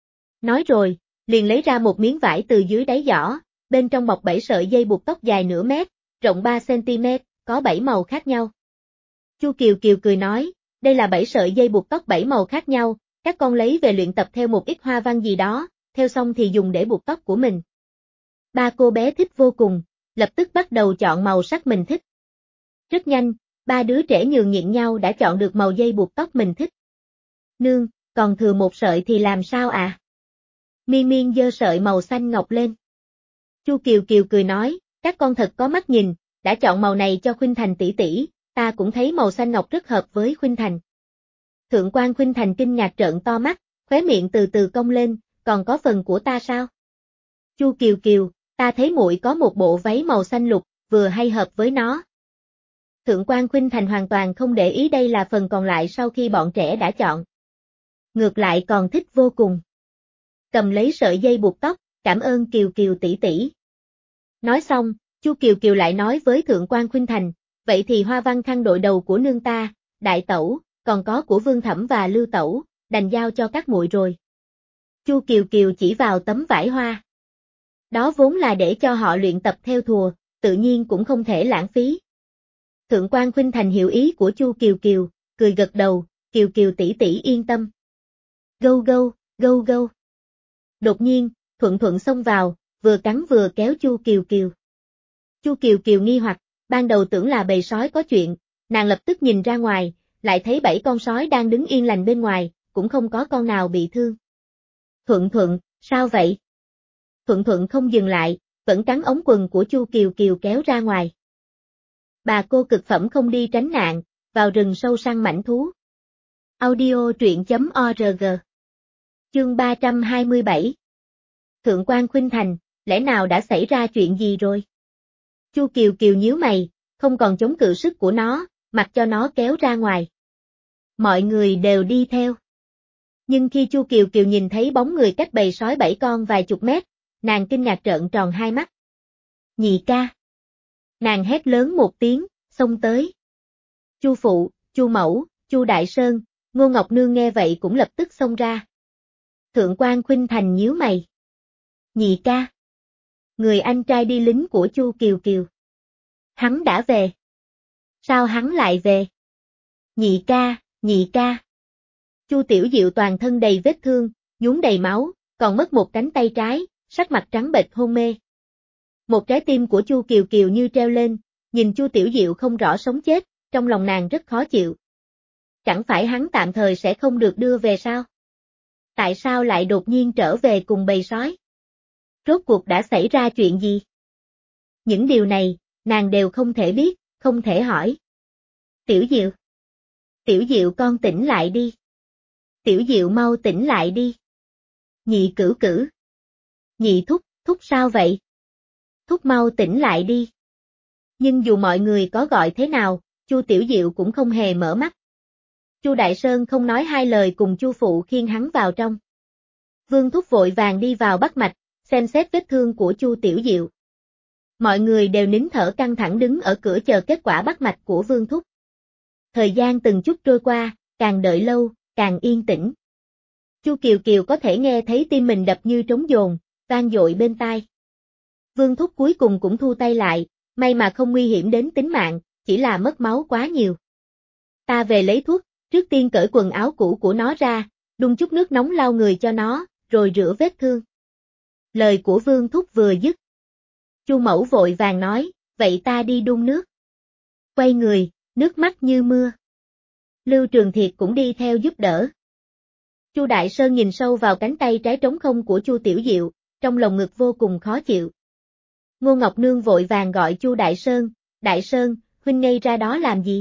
Nói rồi, liền lấy ra một miếng vải từ dưới đáy giỏ, bên trong bọc bảy sợi dây buộc tóc dài nửa mét, rộng ba xăng ti mét, có bảy màu khác nhau. Chu Kiều Kiều cười nói, đây là bảy sợi dây buộc tóc bảy màu khác nhau, các con lấy về luyện tập theo một ít hoa văn gì đó, theo xong thì dùng để buộc tóc của mình. Ba cô bé thích vô cùng, lập tức bắt đầu chọn màu sắc mình thích. Rất nhanh, ba đứa trẻ nhường nhịn nhau đã chọn được màu dây buộc tóc mình thích. Nương, còn thừa một sợi thì làm sao à? Miên Miên giơ sợi màu xanh ngọc lên. Chu Kiều Kiều cười nói, các con thật có mắt nhìn, đã chọn màu này cho Khuynh Thành tỷ tỷ, ta cũng thấy màu xanh ngọc rất hợp với Khuynh Thành. Thượng quan Khuynh Thành kinh ngạc trợn to mắt, khóe miệng từ từ cong lên, còn có phần của ta sao? Chu Kiều Kiều, ta thấy muội có một bộ váy màu xanh lục, vừa hay hợp với nó. Thượng quan Khuynh Thành hoàn toàn không để ý đây là phần còn lại sau khi bọn trẻ đã chọn. Ngược lại còn thích vô cùng. Cầm lấy sợi dây buộc tóc, cảm ơn Kiều Kiều tỷ tỷ. Nói xong, Chu Kiều Kiều lại nói với Thượng quan Khuynh Thành, vậy thì hoa văn khăn đội đầu của nương ta, đại tẩu, còn có của Vương Thẩm và Lưu tẩu, đành giao cho các muội rồi. Chu Kiều Kiều chỉ vào tấm vải hoa. Đó vốn là để cho họ luyện tập theo thùa, tự nhiên cũng không thể lãng phí. Thượng quan Khuynh Thành hiểu ý của Chu Kiều Kiều, cười gật đầu, Kiều Kiều tỷ tỷ yên tâm. Gâu gâu, gâu gâu. Đột nhiên, Thuận Thuận xông vào, vừa cắn vừa kéo Chu Kiều Kiều. Chu Kiều Kiều nghi hoặc, ban đầu tưởng là bầy sói có chuyện, nàng lập tức nhìn ra ngoài, lại thấy bảy con sói đang đứng yên lành bên ngoài, cũng không có con nào bị thương. Thuận Thuận, sao vậy? Thuận Thuận không dừng lại, vẫn cắn ống quần của Chu Kiều Kiều kéo ra ngoài. Bà cô cực phẩm không đi tránh nạn, vào rừng sâu săn mãnh thú. Audio truyện chấm org. Chương ba trăm hai mươi bảy. Thượng quan Khuynh Thành, lẽ nào đã xảy ra chuyện gì rồi? Chu Kiều Kiều nhíu mày, không còn chống cự sức của nó, mặc cho nó kéo ra ngoài. Mọi người đều đi theo. Nhưng khi Chu Kiều Kiều nhìn thấy bóng người cách bầy sói bảy con vài chục mét, nàng kinh ngạc trợn tròn hai mắt. Nhị ca. Nàng hét lớn một tiếng, xông tới. Chu phụ, Chu mẫu, Chu Đại Sơn, Ngô Ngọc Nương nghe vậy cũng lập tức xông ra. Thượng quan Khuynh Thành nhíu mày. Nhị ca. Người anh trai đi lính của Chu Kiều Kiều. Hắn đã về. Sao hắn lại về? Nhị ca, nhị ca. Chu Tiểu Diệu toàn thân đầy vết thương, nhuốm đầy máu, còn mất một cánh tay trái, sắc mặt trắng bệch hôn mê. Một trái tim của Chu Kiều Kiều như treo lên, nhìn Chu Tiểu Diệu không rõ sống chết, trong lòng nàng rất khó chịu. Chẳng phải hắn tạm thời sẽ không được đưa về sao? Tại sao lại đột nhiên trở về cùng bầy sói? Rốt cuộc đã xảy ra chuyện gì? Những điều này, nàng đều không thể biết, không thể hỏi. Tiểu Diệu. Tiểu Diệu con tỉnh lại đi. Tiểu Diệu mau tỉnh lại đi. Nhị Cửu Cửu. Nhị Thúc, Thúc sao vậy? Thúc mau tỉnh lại đi. Nhưng dù mọi người có gọi thế nào, Chu Tiểu Diệu cũng không hề mở mắt. Chu Đại Sơn không nói hai lời cùng Chu phụ khiêng hắn vào trong. Vương Thúc vội vàng đi vào bắt mạch, xem xét vết thương của Chu Tiểu Diệu. Mọi người đều nín thở căng thẳng đứng ở cửa chờ kết quả bắt mạch của Vương Thúc. Thời gian từng chút trôi qua, càng đợi lâu, càng yên tĩnh. Chu Kiều Kiều có thể nghe thấy tim mình đập như trống dồn, vang dội bên tai. Vương Thúc cuối cùng cũng thu tay lại, may mà không nguy hiểm đến tính mạng, chỉ là mất máu quá nhiều. Ta về lấy thuốc, trước tiên cởi quần áo cũ của nó ra, đun chút nước nóng lau người cho nó, rồi rửa vết thương. Lời của Vương Thúc vừa dứt. Chu mẫu vội vàng nói, vậy ta đi đun nước. Quay người, nước mắt như mưa. Lưu Trường Thiệt cũng đi theo giúp đỡ. Chu Đại Sơn nhìn sâu vào cánh tay trái trống không của Chu Tiểu Diệu, trong lòng ngực vô cùng khó chịu. Ngô Ngọc Nương vội vàng gọi Chu Đại Sơn, Đại Sơn, huynh ngây ra đó làm gì?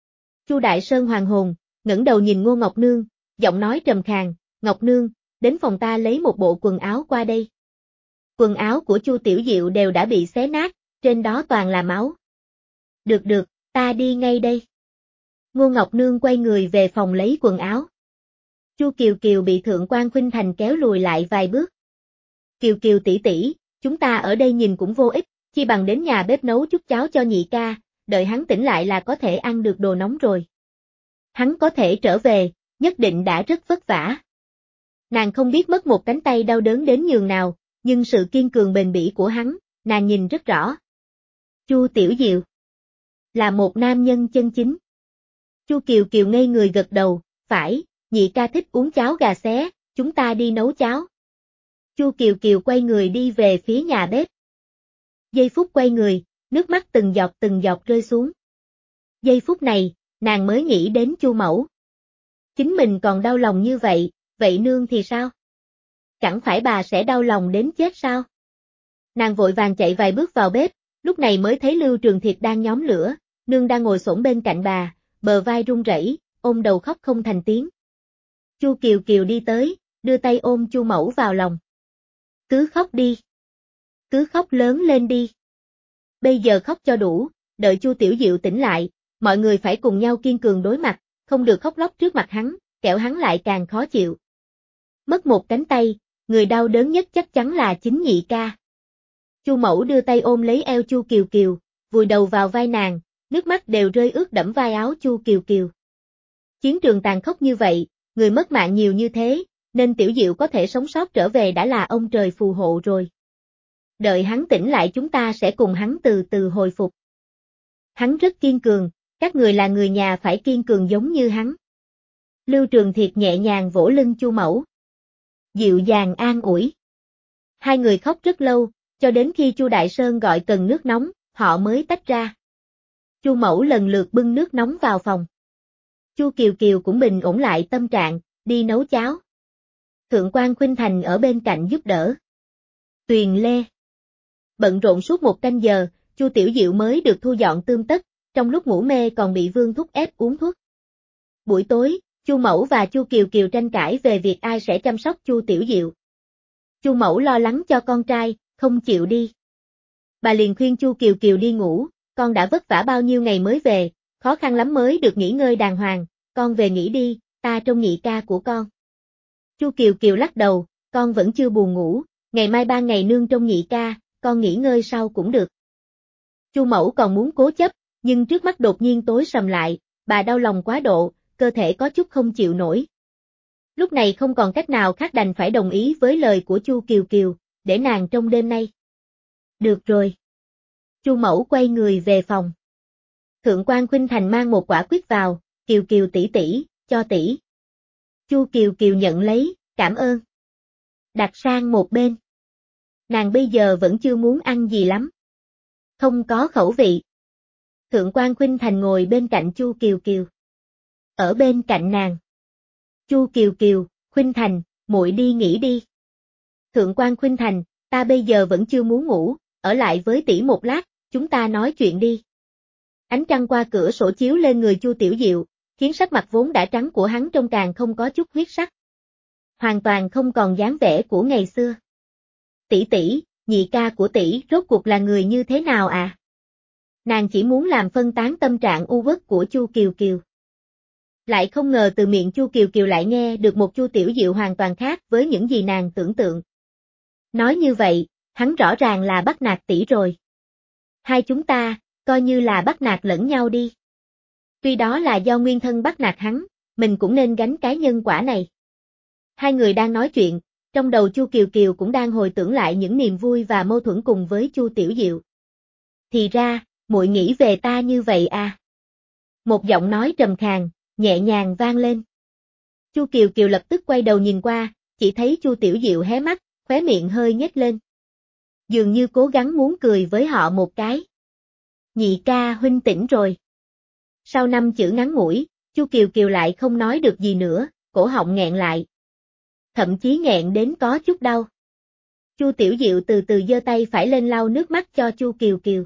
Chu Đại Sơn hoàng hồn, ngẩng đầu nhìn Ngô Ngọc Nương, giọng nói trầm khàn, Ngọc Nương, đến phòng ta lấy một bộ quần áo qua đây. Quần áo của Chu Tiểu Diệu đều đã bị xé nát, trên đó toàn là máu. Được được, ta đi ngay đây. Ngô Ngọc Nương quay người về phòng lấy quần áo. Chu Kiều Kiều bị Thượng quan Khuynh Thành kéo lùi lại vài bước. Kiều Kiều tỷ tỷ, chúng ta ở đây nhìn cũng vô ích, chi bằng đến nhà bếp nấu chút cháo cho nhị ca, đợi hắn tỉnh lại là có thể ăn được đồ nóng rồi. Hắn có thể trở về, nhất định đã rất vất vả. Nàng không biết mất một cánh tay đau đớn đến nhường nào, nhưng sự kiên cường bền bỉ của hắn, nàng nhìn rất rõ. Chu Tiểu Diệu là một nam nhân chân chính. Chu Kiều Kiều ngây người gật đầu, phải, nhị ca thích uống cháo gà xé, chúng ta đi nấu cháo. Chu Kiều Kiều quay người đi về phía nhà bếp. Giây phút quay người, nước mắt từng giọt từng giọt rơi xuống. Giây phút này, nàng mới nghĩ đến Chu mẫu. Chính mình còn đau lòng như vậy, vậy nương thì sao? Chẳng phải bà sẽ đau lòng đến chết sao? Nàng vội vàng chạy vài bước vào bếp, lúc này mới thấy Lưu Trường Thiệt đang nhóm lửa, nương đang ngồi xổm bên cạnh bà, bờ vai run rẩy, ôm đầu khóc không thành tiếng. Chu Kiều Kiều đi tới, đưa tay ôm Chu Mẫu vào lòng. Cứ khóc đi. Cứ khóc lớn lên đi. Bây giờ khóc cho đủ, đợi Chu Tiểu Diệu tỉnh lại, mọi người phải cùng nhau kiên cường đối mặt, không được khóc lóc trước mặt hắn, kẻo hắn lại càng khó chịu. Mất một cánh tay, người đau đớn nhất chắc chắn là chính nhị ca. Chu Mẫu đưa tay ôm lấy eo Chu Kiều Kiều, vùi đầu vào vai nàng, nước mắt đều rơi ướt đẫm vai áo Chu Kiều Kiều. Chiến trường tàn khốc như vậy, người mất mạng nhiều như thế, nên Tiểu Diệu có thể sống sót trở về đã là ông trời phù hộ rồi. Đợi hắn tỉnh lại chúng ta sẽ cùng hắn từ từ hồi phục. Hắn rất kiên cường, các người là người nhà phải kiên cường giống như hắn. Lưu Trường Thiệt nhẹ nhàng vỗ lưng Chu Mẫu. Dịu dàng an ủi. Hai người khóc rất lâu, cho đến khi Chu Đại Sơn gọi cần nước nóng, họ mới tách ra. Chu Mẫu lần lượt bưng nước nóng vào phòng. Chu Kiều Kiều cũng bình ổn lại tâm trạng, đi nấu cháo. Thượng quan Khuynh Thành ở bên cạnh giúp đỡ. Tuyền Lê. Bận rộn suốt một canh giờ, Chu Tiểu Diệu mới được thu dọn tươm tất, trong lúc ngủ mê còn bị Vương Thúc ép uống thuốc. Buổi tối, Chu Mẫu và Chu Kiều Kiều tranh cãi về việc ai sẽ chăm sóc Chu Tiểu Diệu. Chu Mẫu lo lắng cho con trai, không chịu đi. Bà liền khuyên Chu Kiều Kiều đi ngủ, con đã vất vả bao nhiêu ngày mới về, khó khăn lắm mới được nghỉ ngơi đàng hoàng, con về nghỉ đi, ta trông nhị ca của con. Chu Kiều Kiều lắc đầu, con vẫn chưa buồn ngủ, ngày mai ba ngày nương trông nhị ca, con nghỉ ngơi sau cũng được. Chu Mẫu còn muốn cố chấp, nhưng trước mắt đột nhiên tối sầm lại, bà đau lòng quá độ, cơ thể có chút không chịu nổi. Lúc này không còn cách nào khác đành phải đồng ý với lời của Chu Kiều Kiều, để nàng trông đêm nay. Được rồi. Chu Mẫu quay người về phòng. Thượng quan Khuynh Thành mang một quả quýt vào, Kiều Kiều tỷ tỷ, cho tỷ. Chu Kiều Kiều nhận lấy, cảm ơn. Đặt sang một bên. Nàng bây giờ vẫn chưa muốn ăn gì lắm. Không có khẩu vị. Thượng quan Khuynh Thành ngồi bên cạnh Chu Kiều Kiều. Ở bên cạnh nàng. Chu Kiều Kiều, Khuynh Thành, muội đi nghỉ đi. Thượng quan Khuynh Thành, ta bây giờ vẫn chưa muốn ngủ, ở lại với tỷ một lát, chúng ta nói chuyện đi. Ánh trăng qua cửa sổ chiếu lên người Chu Tiểu Diệu, khiến sắc mặt vốn đã trắng của hắn trông càng không có chút huyết sắc. Hoàn toàn không còn dáng vẻ của ngày xưa. Tỷ tỷ, nhị ca của tỷ rốt cuộc là người như thế nào à? Nàng chỉ muốn làm phân tán tâm trạng u uất của Chu Kiều Kiều. Lại không ngờ từ miệng Chu Kiều Kiều lại nghe được một Chu Tiểu Diệu hoàn toàn khác với những gì nàng tưởng tượng. Nói như vậy, hắn rõ ràng là bắt nạt tỷ rồi. Hai chúng ta, coi như là bắt nạt lẫn nhau đi. Tuy đó là do nguyên thân bắt nạt hắn, mình cũng nên gánh cái nhân quả này. Hai người đang nói chuyện, trong đầu Chu Kiều Kiều cũng đang hồi tưởng lại những niềm vui và mâu thuẫn cùng với Chu Tiểu Diệu. Thì ra, muội nghĩ về ta như vậy à? Một giọng nói trầm khàn, nhẹ nhàng vang lên. Chu Kiều Kiều lập tức quay đầu nhìn qua, chỉ thấy Chu Tiểu Diệu hé mắt, khóe miệng hơi nhếch lên. Dường như cố gắng muốn cười với họ một cái. Nhị ca huynh tỉnh rồi. Sau năm chữ ngắn ngủi, Chu Kiều Kiều lại không nói được gì nữa, cổ họng nghẹn lại. Thậm chí nghẹn đến có chút đau. Chu Tiểu Diệu từ từ giơ tay phải lên lau nước mắt cho Chu Kiều Kiều.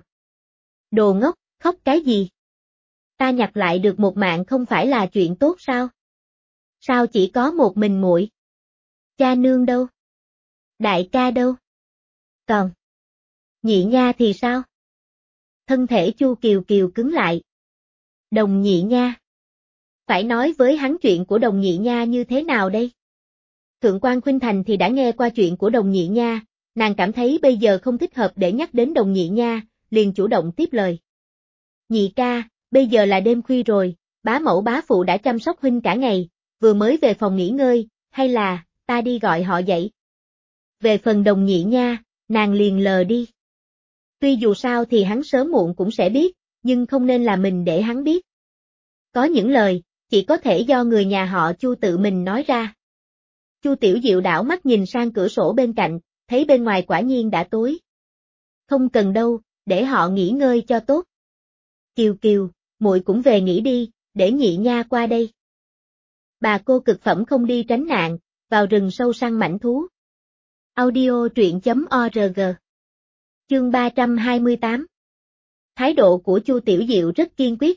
Đồ ngốc, khóc cái gì? Ta nhặt lại được một mạng không phải là chuyện tốt sao? Sao chỉ có một mình muội? Cha nương đâu? Đại ca đâu? Còn nhị nha thì sao? Thân thể Chu Kiều Kiều cứng lại. Đồng nhị nha. Phải nói với hắn chuyện của đồng nhị nha như thế nào đây? Thượng quan Khuynh Thành thì đã nghe qua chuyện của đồng nhị nha, nàng cảm thấy bây giờ không thích hợp để nhắc đến đồng nhị nha, liền chủ động tiếp lời. Nhị ca, bây giờ là đêm khuya rồi, bá mẫu bá phụ đã chăm sóc huynh cả ngày, vừa mới về phòng nghỉ ngơi, hay là, ta đi gọi họ dậy. Về phần đồng nhị nha, nàng liền lờ đi. Tuy dù sao thì hắn sớm muộn cũng sẽ biết, nhưng không nên là mình để hắn biết. Có những lời, chỉ có thể do người nhà họ Chu tự mình nói ra. Chu Tiểu Diệu đảo mắt nhìn sang cửa sổ bên cạnh, thấy bên ngoài quả nhiên đã tối. Không cần đâu, để họ nghỉ ngơi cho tốt. Kiều Kiều, muội cũng về nghỉ đi, để nhị nha qua đây. Bà cô cực phẩm không đi tránh nạn, vào rừng sâu săn mãnh thú. Audio truyện chấm org. Chương ba trăm hai mươi tám. Thái độ của Chu Tiểu Diệu rất kiên quyết.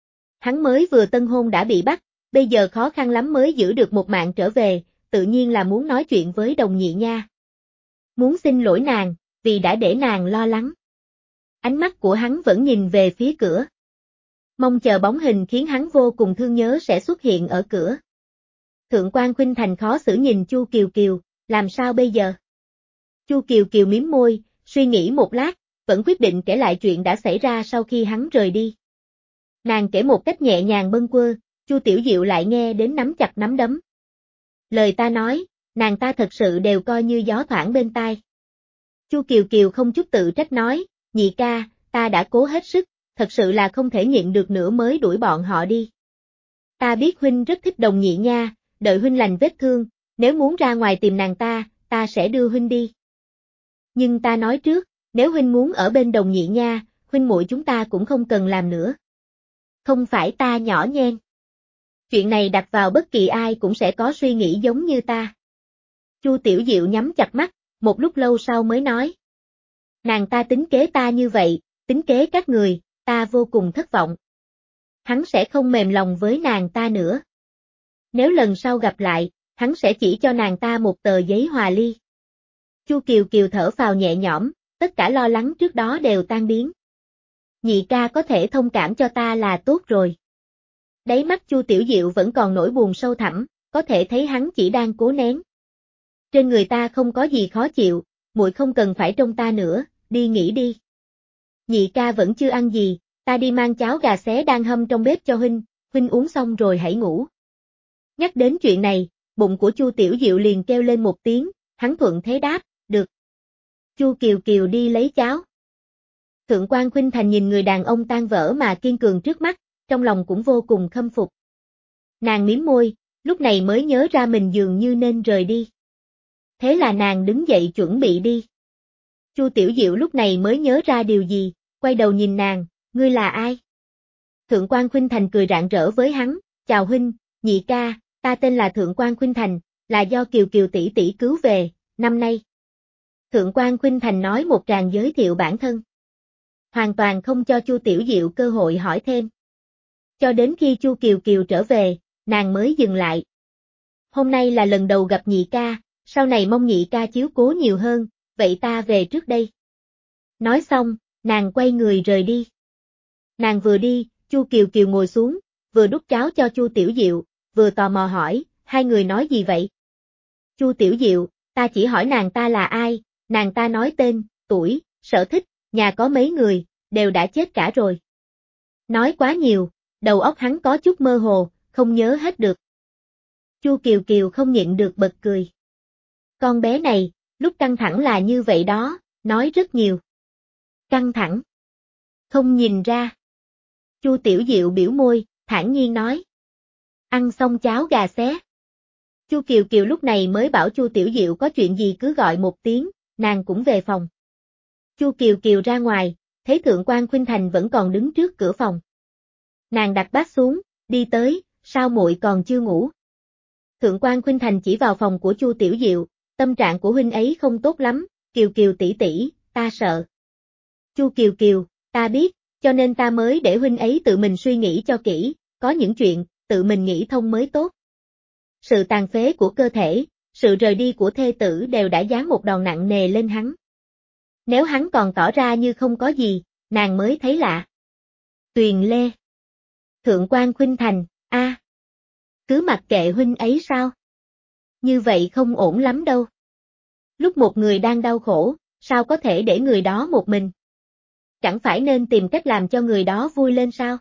Hắn mới vừa tân hôn đã bị bắt, bây giờ khó khăn lắm mới giữ được một mạng trở về, tự nhiên là muốn nói chuyện với Đồng Nhị Nha. Muốn xin lỗi nàng, vì đã để nàng lo lắng. Ánh mắt của hắn vẫn nhìn về phía cửa. Mong chờ bóng hình khiến hắn vô cùng thương nhớ sẽ xuất hiện ở cửa. Thượng quan Khuynh Thành khó xử nhìn Chu Kiều Kiều, làm sao bây giờ? Chu Kiều Kiều mím môi, suy nghĩ một lát, vẫn quyết định kể lại chuyện đã xảy ra sau khi hắn rời đi. Nàng kể một cách nhẹ nhàng bâng quơ, Chu Tiểu Diệu lại nghe đến nắm chặt nắm đấm. Lời ta nói, nàng ta thật sự đều coi như gió thoảng bên tai. Chu Kiều Kiều không chút tự trách nói, nhị ca, ta đã cố hết sức, thật sự là không thể nhịn được nữa mới đuổi bọn họ đi. Ta biết huynh rất thích Đồng Nhị Nha, đợi huynh lành vết thương, nếu muốn ra ngoài tìm nàng ta, ta sẽ đưa huynh đi. Nhưng ta nói trước, nếu huynh muốn ở bên Đồng Nhị Nha, huynh muội chúng ta cũng không cần làm nữa. Không phải ta nhỏ nhen. Chuyện này đặt vào bất kỳ ai cũng sẽ có suy nghĩ giống như ta. Chu Tiểu Diệu nhắm chặt mắt, một lúc lâu sau mới nói. Nàng ta tính kế ta như vậy, tính kế các người, ta vô cùng thất vọng. Hắn sẽ không mềm lòng với nàng ta nữa. Nếu lần sau gặp lại, hắn sẽ chỉ cho nàng ta một tờ giấy hòa ly. Chu Kiều Kiều thở phào nhẹ nhõm, tất cả lo lắng trước đó đều tan biến. Nhị ca có thể thông cảm cho ta là tốt rồi. Đáy mắt Chu Tiểu Diệu vẫn còn nỗi buồn sâu thẳm, có thể thấy hắn chỉ đang cố nén. Trên người ta không có gì khó chịu, muội không cần phải trông ta nữa, đi nghỉ đi. Nhị ca vẫn chưa ăn gì, ta đi mang cháo gà xé đang hâm trong bếp cho huynh, huynh uống xong rồi hãy ngủ. Nhắc đến chuyện này, bụng của Chu Tiểu Diệu liền kêu lên một tiếng, hắn thuận thế đáp, được. Chu Kiều Kiều đi lấy cháo. Thượng quan Khuynh Thành nhìn người đàn ông tan vỡ mà kiên cường trước mắt, trong lòng cũng vô cùng khâm phục. Nàng mím môi, lúc này mới nhớ ra mình dường như nên rời đi. Thế là nàng đứng dậy chuẩn bị đi. Chu Tiểu Diệu lúc này mới nhớ ra điều gì, quay đầu nhìn nàng, ngươi là ai? Thượng quan Khuynh Thành cười rạng rỡ với hắn, chào huynh, nhị ca, ta tên là Thượng quan Khuynh Thành, là do Kiều Kiều tỷ tỷ cứu về, năm nay. Thượng quan Khuynh Thành nói một tràng giới thiệu bản thân. Hoàn toàn không cho Chu Tiểu Diệu cơ hội hỏi thêm. Cho đến khi Chu Kiều Kiều trở về, nàng mới dừng lại. Hôm nay là lần đầu gặp nhị ca, sau này mong nhị ca chiếu cố nhiều hơn, vậy ta về trước đây. Nói xong, nàng quay người rời đi. Nàng vừa đi, Chu Kiều Kiều ngồi xuống, vừa đút cháo cho Chu Tiểu Diệu, vừa tò mò hỏi, hai người nói gì vậy? Chu Tiểu Diệu, ta chỉ hỏi nàng ta là ai, nàng ta nói tên, tuổi, sở thích, nhà có mấy người, đều đã chết cả rồi. Nói quá nhiều, đầu óc hắn có chút mơ hồ, không nhớ hết được. Chu Kiều Kiều không nhịn được bật cười. Con bé này, lúc căng thẳng là như vậy đó, nói rất nhiều. Căng thẳng. Không nhìn ra. Chu Tiểu Diệu biểu môi, thản nhiên nói. Ăn xong cháo gà xé. Chu Kiều Kiều lúc này mới bảo Chu Tiểu Diệu có chuyện gì cứ gọi một tiếng, nàng cũng về phòng. Chu Kiều Kiều ra ngoài, thấy Thượng quan Khuynh Thành vẫn còn đứng trước cửa phòng. Nàng đặt bát xuống, đi tới, sao muội còn chưa ngủ? Thượng quan Khuynh Thành chỉ vào phòng của Chu Tiểu Diệu, tâm trạng của huynh ấy không tốt lắm, Kiều Kiều tỷ tỷ, ta sợ. Chu Kiều Kiều, ta biết, cho nên ta mới để huynh ấy tự mình suy nghĩ cho kỹ, có những chuyện, tự mình nghĩ thông mới tốt. Sự tàn phế của cơ thể, sự rời đi của thê tử đều đã giáng một đòn nặng nề lên hắn. Nếu hắn còn tỏ ra như không có gì, nàng mới thấy lạ. Tuyền Lê. Thượng quan Khuynh Thành, a, à, cứ mặc kệ huynh ấy sao? Như vậy không ổn lắm đâu. Lúc một người đang đau khổ, sao có thể để người đó một mình? Chẳng phải nên tìm cách làm cho người đó vui lên sao?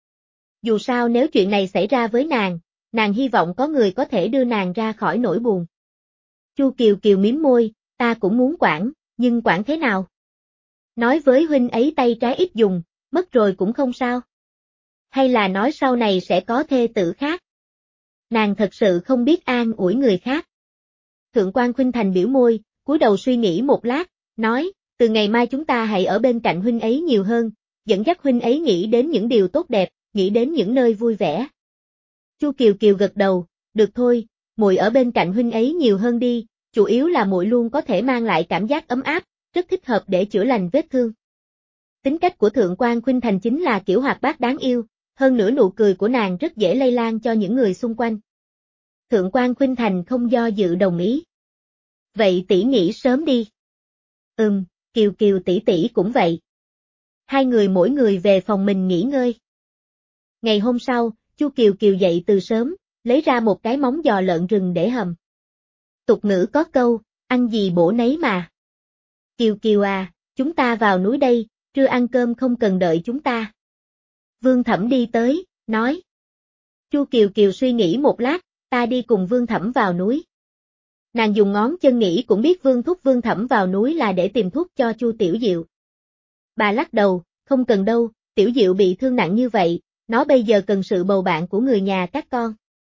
Dù sao nếu chuyện này xảy ra với nàng, nàng hy vọng có người có thể đưa nàng ra khỏi nỗi buồn. Chu Kiều Kiều mím môi, ta cũng muốn quản, nhưng quản thế nào? Nói với huynh ấy tay trái ít dùng, mất rồi cũng không sao. Hay là nói sau này sẽ có thê tử khác? Nàng thật sự không biết an ủi người khác. Thượng quan Khuynh Thành biểu môi, cúi đầu suy nghĩ một lát, nói, từ ngày mai chúng ta hãy ở bên cạnh huynh ấy nhiều hơn, dẫn dắt huynh ấy nghĩ đến những điều tốt đẹp, nghĩ đến những nơi vui vẻ. Chu Kiều Kiều gật đầu, được thôi, muội ở bên cạnh huynh ấy nhiều hơn đi, chủ yếu là muội luôn có thể mang lại cảm giác ấm áp, rất thích hợp để chữa lành vết thương. Tính cách của Thượng quan Khuynh Thành chính là kiểu hoạt bát đáng yêu, hơn nữa nụ cười của nàng rất dễ lây lan cho những người xung quanh. Thượng quan Khuynh Thành không do dự đồng ý. Vậy tỷ nghỉ sớm đi. Ừm, Kiều Kiều tỷ tỷ cũng vậy. Hai người mỗi người về phòng mình nghỉ ngơi. Ngày hôm sau, Chu Kiều Kiều dậy từ sớm, lấy ra một cái móng giò lợn rừng để hầm. Tục ngữ có câu, ăn gì bổ nấy mà. Kiều Kiều à, chúng ta vào núi đây, trưa ăn cơm không cần đợi chúng ta. Vương Thẩm đi tới, nói. Chu Kiều Kiều suy nghĩ một lát, ta đi cùng Vương Thẩm vào núi. Nàng dùng ngón chân nghĩ cũng biết Vương Thúc Vương Thẩm vào núi là để tìm thuốc cho Chu Tiểu Diệu. Bà lắc đầu, không cần đâu, Tiểu Diệu bị thương nặng như vậy, nó bây giờ cần sự bầu bạn của người nhà các con.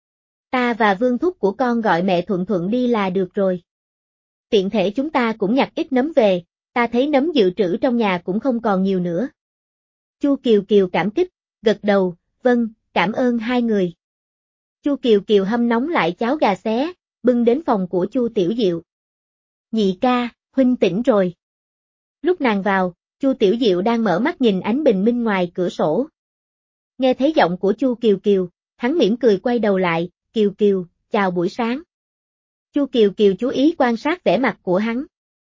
Ta và Vương Thúc của con gọi mẹ Thuận Thuận đi là được rồi. Tiện thể chúng ta cũng nhặt ít nấm về, ta thấy nấm dự trữ trong nhà cũng không còn nhiều nữa. Chu Kiều Kiều cảm kích, gật đầu, vâng, cảm ơn hai người. Chu Kiều Kiều hâm nóng lại cháo gà xé, bưng đến phòng của Chu Tiểu Diệu. Nhị ca, huynh tỉnh rồi. Lúc nàng vào, Chu Tiểu Diệu đang mở mắt nhìn ánh bình minh ngoài cửa sổ. Nghe thấy giọng của Chu Kiều Kiều, hắn mỉm cười quay đầu lại, Kiều Kiều, chào buổi sáng. Chu Kiều Kiều chú ý quan sát vẻ mặt của hắn.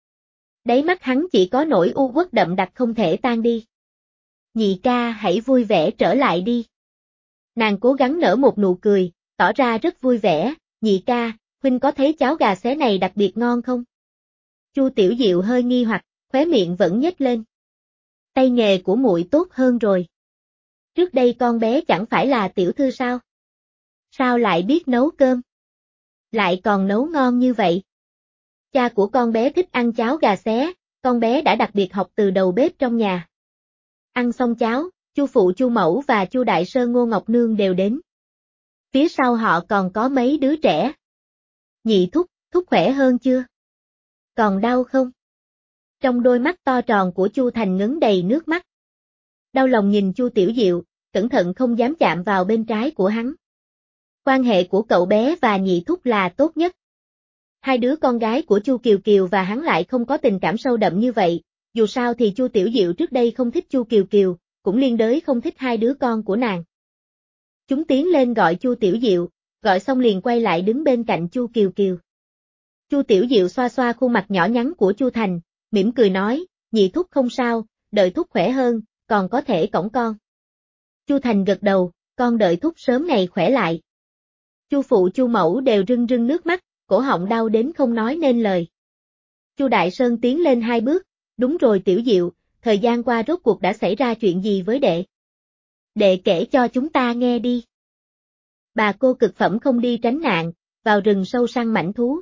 Đáy mắt hắn chỉ có nỗi u uất đậm đặc không thể tan đi. Nhị ca hãy vui vẻ trở lại đi. Nàng cố gắng nở một nụ cười, tỏ ra rất vui vẻ, nhị ca, huynh có thấy cháo gà xé này đặc biệt ngon không? Chu Tiểu Diệu hơi nghi hoặc, khóe miệng vẫn nhếch lên. Tay nghề của muội tốt hơn rồi. Trước đây con bé chẳng phải là tiểu thư sao? Sao lại biết nấu cơm? Lại còn nấu ngon như vậy? Cha của con bé thích ăn cháo gà xé, con bé đã đặc biệt học từ đầu bếp trong nhà. Ăn xong cháo, Chu phụ Chu mẫu và Chu đại sơn Ngô Ngọc Nương đều đến. Phía sau họ còn có mấy đứa trẻ. Nhị thúc, thúc khỏe hơn chưa? Còn đau không? Trong đôi mắt to tròn của Chu Thành ngấn đầy nước mắt. Đau lòng nhìn Chu Tiểu Diệu, cẩn thận không dám chạm vào bên trái của hắn. Quan hệ của cậu bé và nhị thúc là tốt nhất. Hai đứa con gái của Chu Kiều Kiều và hắn lại không có tình cảm sâu đậm như vậy, dù sao thì Chu Tiểu Diệu trước đây không thích Chu Kiều Kiều, cũng liên đới không thích hai đứa con của nàng. Chúng tiến lên gọi Chu Tiểu Diệu, gọi xong liền quay lại đứng bên cạnh Chu Kiều Kiều. Chu Tiểu Diệu xoa xoa khuôn mặt nhỏ nhắn của Chu Thành, mỉm cười nói, nhị thúc không sao, đợi thúc khỏe hơn, còn có thể cõng con. Chu Thành gật đầu, con đợi thúc sớm ngày khỏe lại. Chu phụ Chu mẫu đều rưng rưng nước mắt, cổ họng đau đến không nói nên lời. Chu Đại Sơn tiến lên hai bước, đúng rồi Tiểu Diệu, thời gian qua rốt cuộc đã xảy ra chuyện gì với đệ? Đệ kể cho chúng ta nghe đi. Bà cô cực phẩm không đi tránh nạn, vào rừng sâu săn mãnh thú.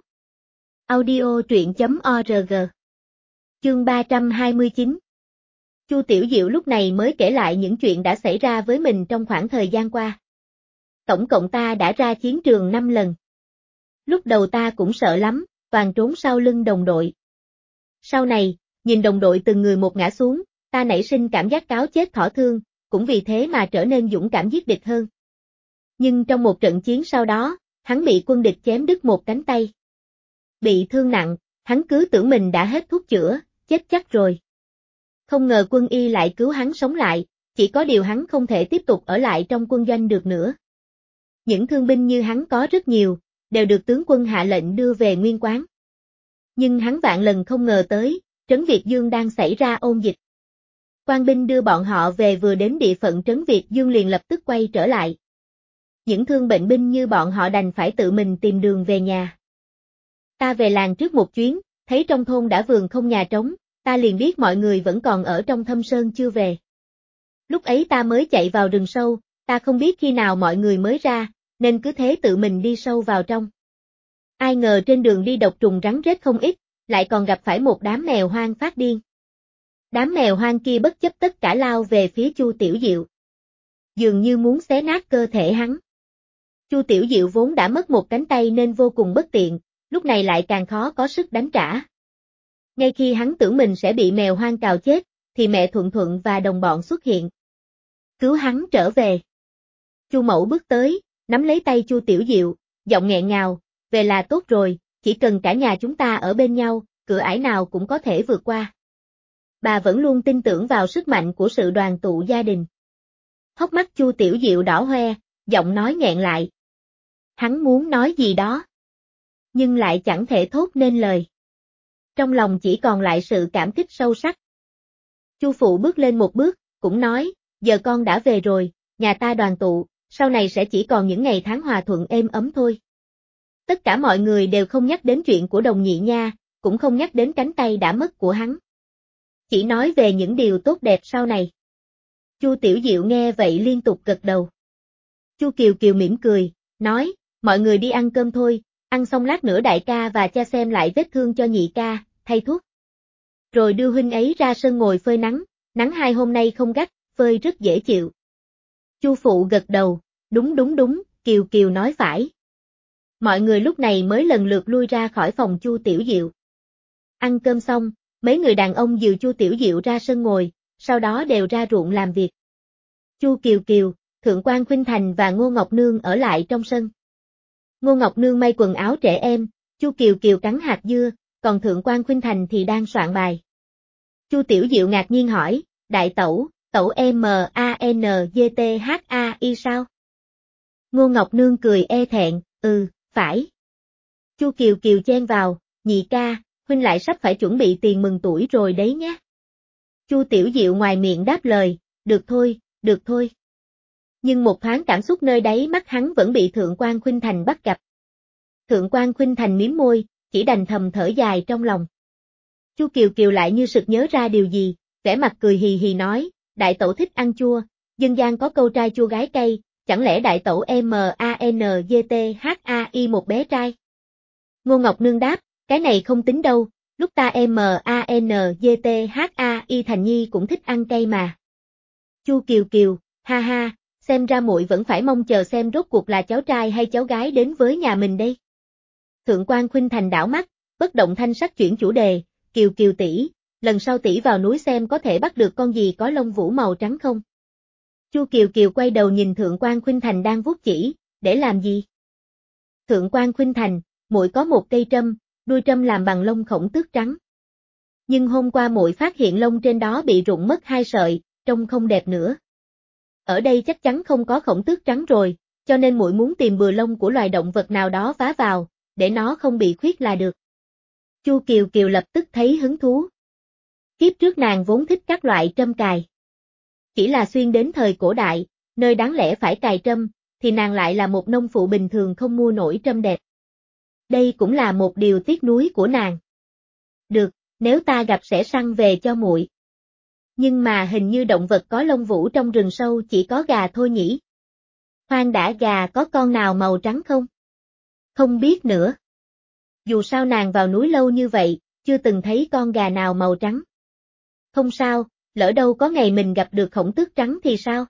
Audio truyện chấm org. Chương ba trăm hai mươi chín. Chu Tiểu Diệu lúc này mới kể lại những chuyện đã xảy ra với mình trong khoảng thời gian qua. Tổng cộng ta đã ra chiến trường năm lần. Lúc đầu ta cũng sợ lắm, toàn trốn sau lưng đồng đội. Sau này, nhìn đồng đội từng người một ngã xuống, ta nảy sinh cảm giác cáo chết thỏ thương, cũng vì thế mà trở nên dũng cảm giết địch hơn. Nhưng trong một trận chiến sau đó, hắn bị quân địch chém đứt một cánh tay. Bị thương nặng, hắn cứ tưởng mình đã hết thuốc chữa, chết chắc rồi. Không ngờ quân y lại cứu hắn sống lại, chỉ có điều hắn không thể tiếp tục ở lại trong quân doanh được nữa. Những thương binh như hắn có rất nhiều, đều được tướng quân hạ lệnh đưa về nguyên quán. Nhưng hắn vạn lần không ngờ tới, Trấn Việt Dương đang xảy ra ôn dịch. Quan binh đưa bọn họ về vừa đến địa phận Trấn Việt Dương liền lập tức quay trở lại. Những thương bệnh binh như bọn họ đành phải tự mình tìm đường về nhà. Ta về làng trước một chuyến, thấy trong thôn đã vườn không nhà trống, ta liền biết mọi người vẫn còn ở trong thâm sơn chưa về. Lúc ấy ta mới chạy vào rừng sâu, ta không biết khi nào mọi người mới ra, nên cứ thế tự mình đi sâu vào trong. Ai ngờ trên đường đi độc trùng rắn rết không ít, lại còn gặp phải một đám mèo hoang phát điên. Đám mèo hoang kia bất chấp tất cả lao về phía Chu Tiểu Diệu. Dường như muốn xé nát cơ thể hắn. Chu Tiểu Diệu vốn đã mất một cánh tay nên vô cùng bất tiện, lúc này lại càng khó có sức đánh trả. Ngay khi hắn tưởng mình sẽ bị mèo hoang cào chết, thì mẹ Thuận Thuận và đồng bọn xuất hiện. Cứu hắn trở về. Chu Mẫu bước tới, nắm lấy tay Chu Tiểu Diệu, giọng nghẹn ngào, về là tốt rồi, chỉ cần cả nhà chúng ta ở bên nhau, cửa ải nào cũng có thể vượt qua. Bà vẫn luôn tin tưởng vào sức mạnh của sự đoàn tụ gia đình. Hốc mắt Chu Tiểu Diệu đỏ hoe, giọng nói nghẹn lại. Hắn muốn nói gì đó, nhưng lại chẳng thể thốt nên lời. Trong lòng chỉ còn lại sự cảm kích sâu sắc. Chu phụ bước lên một bước, cũng nói, giờ con đã về rồi, nhà ta đoàn tụ, sau này sẽ chỉ còn những ngày tháng hòa thuận êm ấm thôi. Tất cả mọi người đều không nhắc đến chuyện của Đồng Nhị Nha, cũng không nhắc đến cánh tay đã mất của hắn. Chỉ nói về những điều tốt đẹp sau này. Chu Tiểu Diệu nghe vậy liên tục gật đầu. Chu Kiều Kiều mỉm cười, nói, mọi người đi ăn cơm thôi, ăn xong lát nữa đại ca và cha xem lại vết thương cho nhị ca, thay thuốc. Rồi đưa huynh ấy ra sân ngồi phơi nắng, nắng hai hôm nay không gắt, phơi rất dễ chịu. Chu phụ gật đầu, đúng đúng đúng, Kiều Kiều nói phải. Mọi người lúc này mới lần lượt lui ra khỏi phòng Chu Tiểu Diệu. Ăn cơm xong, mấy người đàn ông dìu Chu Tiểu Diệu ra sân ngồi, sau đó đều ra ruộng làm việc. Chu Kiều Kiều, Thượng quan Khuynh Thành và Ngô Ngọc Nương ở lại trong sân. Ngô Ngọc Nương may quần áo trẻ em, Chu Kiều Kiều cắn hạt dưa, còn Thượng quan Khuynh Thành thì đang soạn bài. Chu Tiểu Diệu ngạc nhiên hỏi, đại tẩu, tẩu M A N G T H A I sao? Ngô Ngọc Nương cười e thẹn, ừ, phải. Chu Kiều Kiều chen vào, nhị ca, huynh lại sắp phải chuẩn bị tiền mừng tuổi rồi đấy nhé. Chu Tiểu Diệu ngoài miệng đáp lời, được thôi, được thôi. Nhưng một thoáng cảm xúc nơi đáy mắt hắn vẫn bị Thượng quan Khuynh Thành bắt gặp. Thượng quan Khuynh Thành mím môi, chỉ đành thầm thở dài trong lòng. Chu Kiều Kiều lại như sực nhớ ra điều gì, vẻ mặt cười hì hì nói, đại tẩu thích ăn chua, dân gian có câu trai chua gái cay, chẳng lẽ đại tẩu M A N G T H A I một bé trai? Ngô Ngọc Nương đáp, cái này không tính đâu, lúc ta M A N G T H A I Thành Nhi cũng thích ăn cay mà. Chu Kiều Kiều, ha ha, xem ra muội vẫn phải mong chờ xem rốt cuộc là cháu trai hay cháu gái đến với nhà mình đây. Thượng quan Khuynh Thành đảo mắt, bất động thanh sắc chuyển chủ đề, Kiều Kiều tỷ, lần sau tỷ vào núi xem có thể bắt được con gì có lông vũ màu trắng không? Chu Kiều Kiều quay đầu nhìn Thượng quan Khuynh Thành đang vuốt chỉ, để làm gì? Thượng quan Khuynh Thành, muội có một cây trâm, đuôi trâm làm bằng lông khổng tước trắng. Nhưng hôm qua muội phát hiện lông trên đó bị rụng mất hai sợi, trông không đẹp nữa. Ở đây chắc chắn không có khổng tước trắng rồi, cho nên muội muốn tìm bừa lông của loài động vật nào đó vá vào, để nó không bị khuyết là được. Chu Kiều Kiều lập tức thấy hứng thú. Kiếp trước nàng vốn thích các loại trâm cài. Chỉ là xuyên đến thời cổ đại, nơi đáng lẽ phải cài trâm, thì nàng lại là một nông phụ bình thường không mua nổi trâm đẹp. Đây cũng là một điều tiếc nuối của nàng. Được, nếu ta gặp sẽ săn về cho muội. Nhưng mà hình như động vật có lông vũ trong rừng sâu chỉ có gà thôi nhỉ? Khoan đã, gà có con nào màu trắng không? Không biết nữa. Dù sao nàng vào núi lâu như vậy, chưa từng thấy con gà nào màu trắng. Không sao, lỡ đâu có ngày mình gặp được khổng tước trắng thì sao?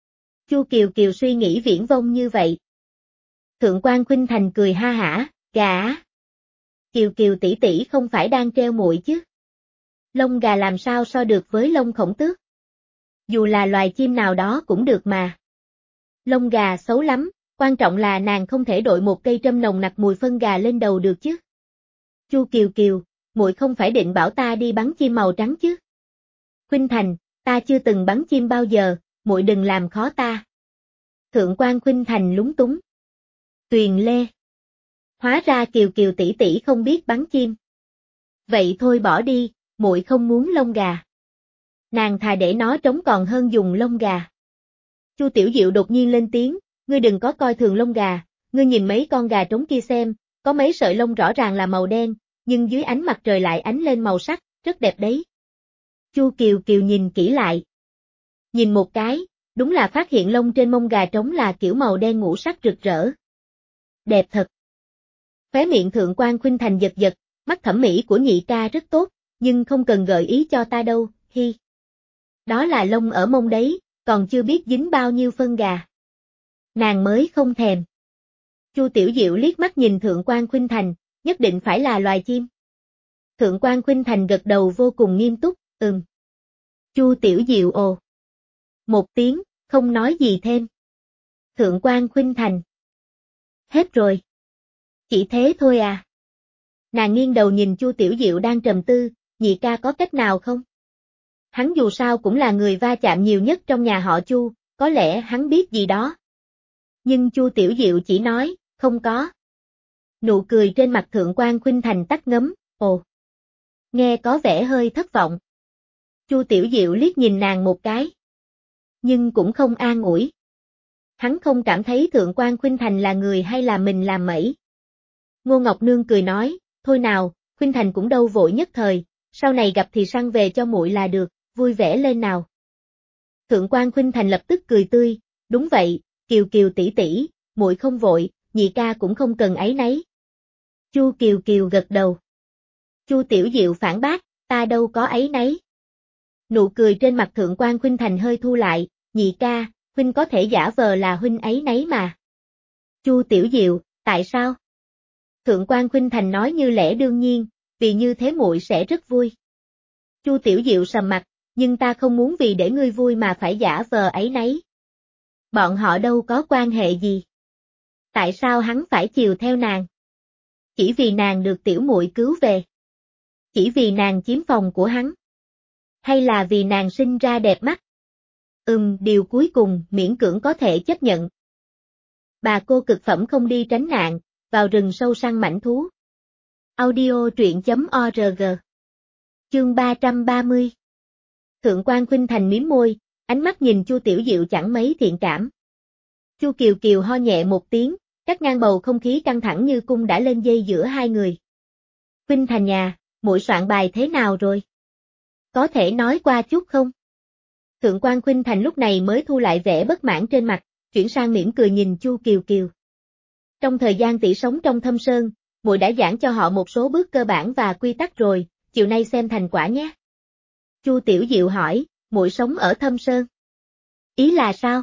Chu Kiều Kiều suy nghĩ viển vông như vậy. Thượng quan Khuynh Thành cười ha hả, gà á. Kiều Kiều tỷ tỷ không phải đang treo muội chứ? Lông gà làm sao so được với lông khổng tước? Dù là loài chim nào đó cũng được mà. Lông gà xấu lắm, quan trọng là nàng không thể đội một cây trâm nồng nặc mùi phân gà lên đầu được chứ. Chu Kiều Kiều, muội không phải định bảo ta đi bắn chim màu trắng chứ? Khuynh Thành, ta chưa từng bắn chim bao giờ, muội đừng làm khó ta. Thượng quan Khuynh Thành lúng túng. Tuyền Lê. Hóa ra Kiều Kiều tỷ tỷ không biết bắn chim. Vậy thôi bỏ đi, muội không muốn lông gà. Nàng thà để nó trống còn hơn dùng lông gà. Chu Tiểu Diệu đột nhiên lên tiếng, ngươi đừng có coi thường lông gà, ngươi nhìn mấy con gà trống kia xem, có mấy sợi lông rõ ràng là màu đen, nhưng dưới ánh mặt trời lại ánh lên màu sắc, rất đẹp đấy. Chu Kiều Kiều nhìn kỹ lại. Nhìn một cái, đúng là phát hiện lông trên mông gà trống là kiểu màu đen ngũ sắc rực rỡ. Đẹp thật. Khóe miệng Thượng quan Khuynh Thành giật giật, mắt thẩm mỹ của nhị ca rất tốt, nhưng không cần gợi ý cho ta đâu, hi. Đó là lông ở mông đấy, còn chưa biết dính bao nhiêu phân gà. Nàng mới không thèm. Chu Tiểu Diệu liếc mắt nhìn Thượng quan Khuynh Thành, nhất định phải là loài chim. Thượng quan Khuynh Thành gật đầu vô cùng nghiêm túc, ừm. Chu Tiểu Diệu ồ. Một tiếng, không nói gì thêm. Thượng quan Khuynh Thành. Hết rồi. Chỉ thế thôi à? Nàng nghiêng đầu nhìn Chu Tiểu Diệu đang trầm tư, nhị ca có cách nào không? Hắn dù sao cũng là người va chạm nhiều nhất trong nhà họ Chu, có lẽ hắn biết gì đó. Nhưng Chu Tiểu Diệu chỉ nói, không có. Nụ cười trên mặt Thượng quan Khuynh Thành tắt ngấm, ồ. Nghe có vẻ hơi thất vọng. Chu Tiểu Diệu liếc nhìn nàng một cái. Nhưng cũng không an ủi. Hắn không cảm thấy Thượng quan Khuynh Thành là người hay là mình làm mẩy. Ngô Ngọc Nương cười nói, thôi nào, Khuynh Thành cũng đâu vội nhất thời, sau này gặp thì săn về cho muội là được, vui vẻ lên nào. Thượng quan Khuynh Thành lập tức cười tươi, đúng vậy, Kiều Kiều tỷ tỷ, muội không vội, nhị ca cũng không cần áy náy. Chu Kiều Kiều gật đầu. Chu Tiểu Diệu phản bác, ta đâu có áy náy. Nụ cười trên mặt Thượng quan Khuynh Thành hơi thu lại, nhị ca, huynh có thể giả vờ là huynh áy náy mà. Chu Tiểu Diệu, tại sao? Thượng quan Khuynh Thành nói như lẽ đương nhiên, vì như thế muội sẽ rất vui. Chu Tiểu Diệu sầm mặt, nhưng ta không muốn vì để ngươi vui mà phải giả vờ áy náy. Bọn họ đâu có quan hệ gì. Tại sao hắn phải chiều theo nàng? Chỉ vì nàng được tiểu muội cứu về. Chỉ vì nàng chiếm phòng của hắn. Hay là vì nàng sinh ra đẹp mắt? Ừm, điều cuối cùng miễn cưỡng có thể chấp nhận. Bà cô cực phẩm không đi tránh nạn, vào rừng sâu săn mãnh thú. Audio truyện chấm org. Chương ba trăm ba mươi. Thượng quan Khuynh Thành mím môi, ánh mắt nhìn Chu Tiểu Diệu chẳng mấy thiện cảm. Chu Kiều Kiều ho nhẹ một tiếng, cắt ngang bầu không khí căng thẳng như cung đã lên dây giữa hai người. Khuynh Thành nhà, muội soạn bài thế nào rồi? Có thể nói qua chút không? Thượng quan Khuynh Thành lúc này mới thu lại vẻ bất mãn trên mặt, chuyển sang mỉm cười nhìn Chu Kiều Kiều. Trong thời gian tỷ sống trong Thâm Sơn, muội đã giảng cho họ một số bước cơ bản và quy tắc rồi, chiều nay xem thành quả nhé. Chu Tiểu Diệu hỏi, muội sống ở Thâm Sơn. Ý là sao?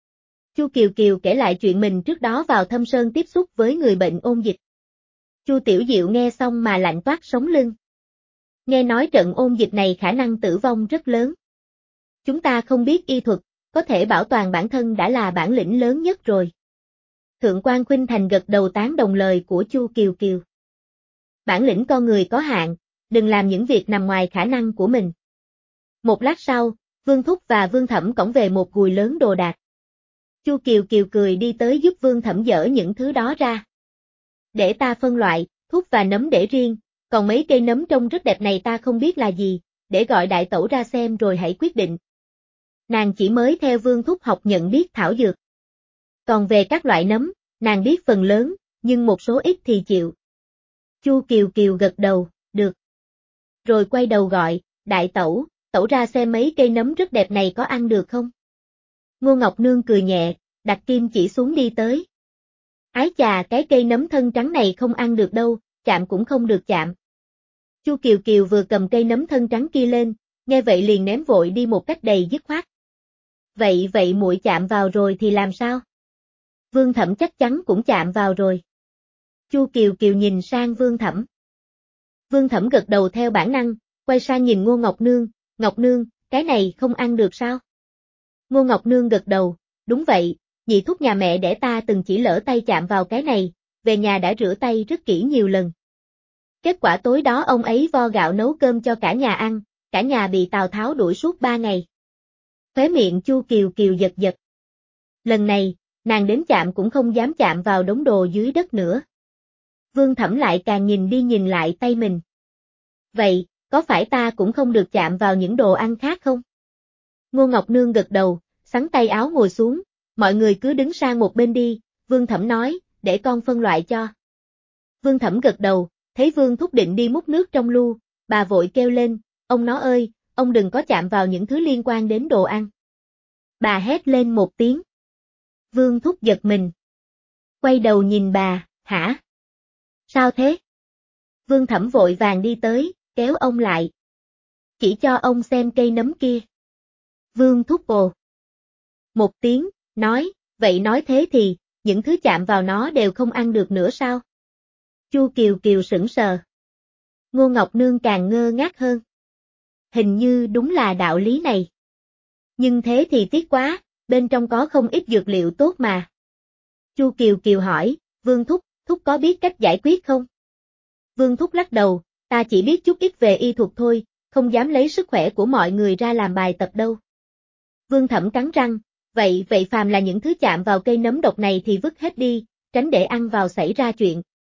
Chu Kiều Kiều kể lại chuyện mình trước đó vào Thâm Sơn tiếp xúc với người bệnh ôn dịch. Chu Tiểu Diệu nghe xong mà lạnh toát sống lưng. Nghe nói trận ôn dịch này khả năng tử vong rất lớn. Chúng ta không biết y thuật, có thể bảo toàn bản thân đã là bản lĩnh lớn nhất rồi. Thượng quan Khuynh Thành gật đầu tán đồng lời của Chu Kiều Kiều. Bản lĩnh con người có hạn, đừng làm những việc nằm ngoài khả năng của mình. Một lát sau, Vương Thúc và Vương Thẩm cõng về một gùi lớn đồ đạc. Chu Kiều Kiều cười đi tới giúp Vương Thẩm dỡ những thứ đó ra. Để ta phân loại, thuốc và nấm để riêng, còn mấy cây nấm trông rất đẹp này ta không biết là gì, để gọi đại tẩu ra xem rồi hãy quyết định. Nàng chỉ mới theo Vương Thúc học nhận biết thảo dược. Còn về các loại nấm, nàng biết phần lớn, nhưng một số ít thì chịu. Chu Kiều Kiều gật đầu, được. Rồi quay đầu gọi, đại tẩu, tẩu ra xem mấy cây nấm rất đẹp này có ăn được không? Ngô Ngọc Nương cười nhẹ, đặt kim chỉ xuống đi tới. Ái chà, cái cây nấm thân trắng này không ăn được đâu, chạm cũng không được chạm. Chu Kiều Kiều vừa cầm cây nấm thân trắng kia lên, nghe vậy liền ném vội đi một cách đầy dứt khoát. Vậy vậy muội chạm vào rồi thì làm sao? Vương Thẩm chắc chắn cũng chạm vào rồi. Chu Kiều Kiều nhìn sang Vương Thẩm. Vương Thẩm gật đầu theo bản năng, quay sang nhìn Ngô Ngọc Nương, Ngọc Nương, cái này không ăn được sao? Ngô Ngọc Nương gật đầu, đúng vậy, nhị thúc nhà mẹ đẻ ta từng chỉ lỡ tay chạm vào cái này, về nhà đã rửa tay rất kỹ nhiều lần. Kết quả tối đó ông ấy vo gạo nấu cơm cho cả nhà ăn, cả nhà bị Tào Tháo đuổi suốt ba ngày. Khóe miệng Chu Kiều Kiều giật giật. Lần này, nàng đến chạm cũng không dám chạm vào đống đồ dưới đất nữa. Vương Thẩm lại càng nhìn đi nhìn lại tay mình. Vậy, có phải ta cũng không được chạm vào những đồ ăn khác không? Ngô Ngọc Nương gật đầu, xắn tay áo ngồi xuống, mọi người cứ đứng sang một bên đi, Vương Thẩm nói, để con phân loại cho. Vương Thẩm gật đầu, thấy Vương Thúc định đi múc nước trong lu, bà vội kêu lên, ông nó ơi, ông đừng có chạm vào những thứ liên quan đến đồ ăn. Bà hét lên một tiếng. Vương Thúc giật mình. Quay đầu nhìn bà, hả? Sao thế? Vương Thẩm vội vàng đi tới, kéo ông lại. Chỉ cho ông xem cây nấm kia. Vương Thúc ồ. Một tiếng, nói, vậy nói thế thì, những thứ chạm vào nó đều không ăn được nữa sao? Chu Kiều Kiều sững sờ. Ngô Ngọc Nương càng ngơ ngác hơn. Hình như đúng là đạo lý này. Nhưng thế thì tiếc quá, bên trong có không ít dược liệu tốt mà. Chu Kiều Kiều hỏi, Vương Thúc, Thúc có biết cách giải quyết không? Vương Thúc lắc đầu, ta chỉ biết chút ít về y thuật thôi, không dám lấy sức khỏe của mọi người ra làm bài tập đâu. Vương Thẩm cắn răng, vậy vậy phàm là những thứ chạm vào cây nấm độc này thì vứt hết đi, tránh để ăn vào xảy ra chuyện.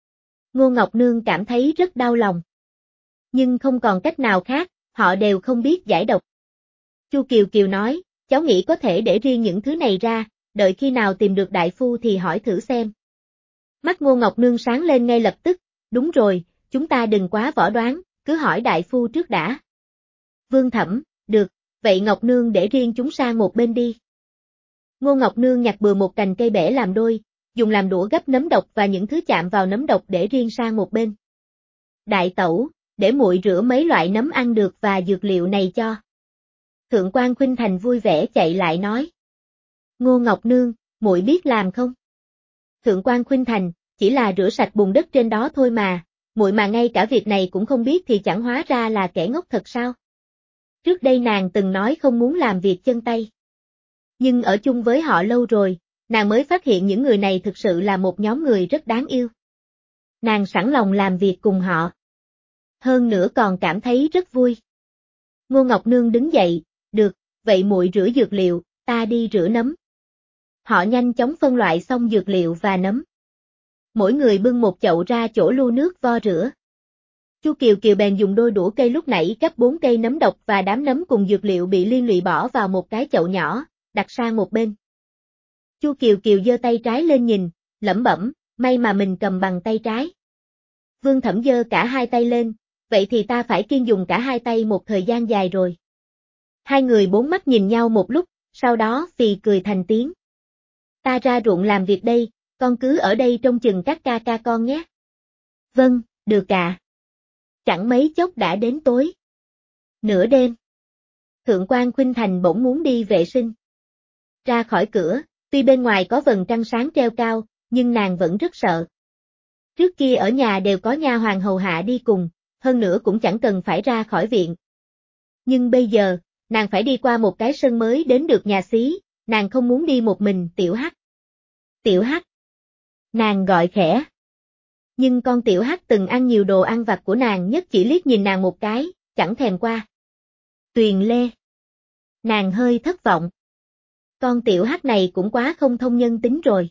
Ngô Ngọc Nương cảm thấy rất đau lòng. Nhưng không còn cách nào khác, họ đều không biết giải độc. Chu Kiều Kiều nói, cháu nghĩ có thể để riêng những thứ này ra, đợi khi nào tìm được đại phu thì hỏi thử xem. Mắt Ngô Ngọc Nương sáng lên ngay lập tức, đúng rồi, chúng ta đừng quá võ đoán, cứ hỏi đại phu trước đã. Vương Thẩm, được, vậy Ngọc Nương để riêng chúng sang một bên đi. Ngô Ngọc Nương nhặt bừa một cành cây bẻ làm đôi, dùng làm đũa gấp nấm độc và những thứ chạm vào nấm độc để riêng sang một bên. Đại tẩu, để muội rửa mấy loại nấm ăn được và dược liệu này cho. Thượng quan Khuynh Thành vui vẻ chạy lại nói. Ngô Ngọc Nương, muội biết làm không? Thượng quan Khuynh Thành, chỉ là rửa sạch bùn đất trên đó thôi mà, muội mà ngay cả việc này cũng không biết thì chẳng hóa ra là kẻ ngốc thật sao? Trước đây nàng từng nói không muốn làm việc chân tay. Nhưng ở chung với họ lâu rồi, nàng mới phát hiện những người này thực sự là một nhóm người rất đáng yêu. Nàng sẵn lòng làm việc cùng họ. Hơn nữa còn cảm thấy rất vui. Ngô Ngọc Nương đứng dậy, được, vậy muội rửa dược liệu, ta đi rửa nấm. Họ nhanh chóng phân loại xong dược liệu và nấm. Mỗi người bưng một chậu ra chỗ lu nước vo rửa. Chu Kiều Kiều bèn dùng đôi đũa cây lúc nãy gấp bốn cây nấm độc và đám nấm cùng dược liệu bị liên lụy bỏ vào một cái chậu nhỏ, đặt sang một bên. Chu Kiều Kiều giơ tay trái lên nhìn, lẩm bẩm, may mà mình cầm bằng tay trái. Vương Thẩm giơ cả hai tay lên, vậy thì ta phải kiêng dùng cả hai tay một thời gian dài rồi. Hai người bốn mắt nhìn nhau một lúc, sau đó phì cười thành tiếng. Ta ra ruộng làm việc đây, con cứ ở đây trông chừng các ca ca con nhé. Vâng, được ạ. Chẳng mấy chốc đã đến tối. Nửa đêm. Thượng quan Khuynh Thành bỗng muốn đi vệ sinh. Ra khỏi cửa, tuy bên ngoài có vầng trăng sáng treo cao, nhưng nàng vẫn rất sợ. Trước kia ở nhà đều có nha hoàn hầu hạ đi cùng, hơn nữa cũng chẳng cần phải ra khỏi viện. Nhưng bây giờ, nàng phải đi qua một cái sân mới đến được nhà xí, nàng không muốn đi một mình. Tiểu Hắc. Tiểu Hắc. Nàng gọi khẽ. Nhưng con Tiểu Hắc từng ăn nhiều đồ ăn vặt của nàng nhất chỉ liếc nhìn nàng một cái, chẳng thèm qua. Tuyền Lê. Nàng hơi thất vọng. Con Tiểu Hắc này cũng quá không thông nhân tính rồi.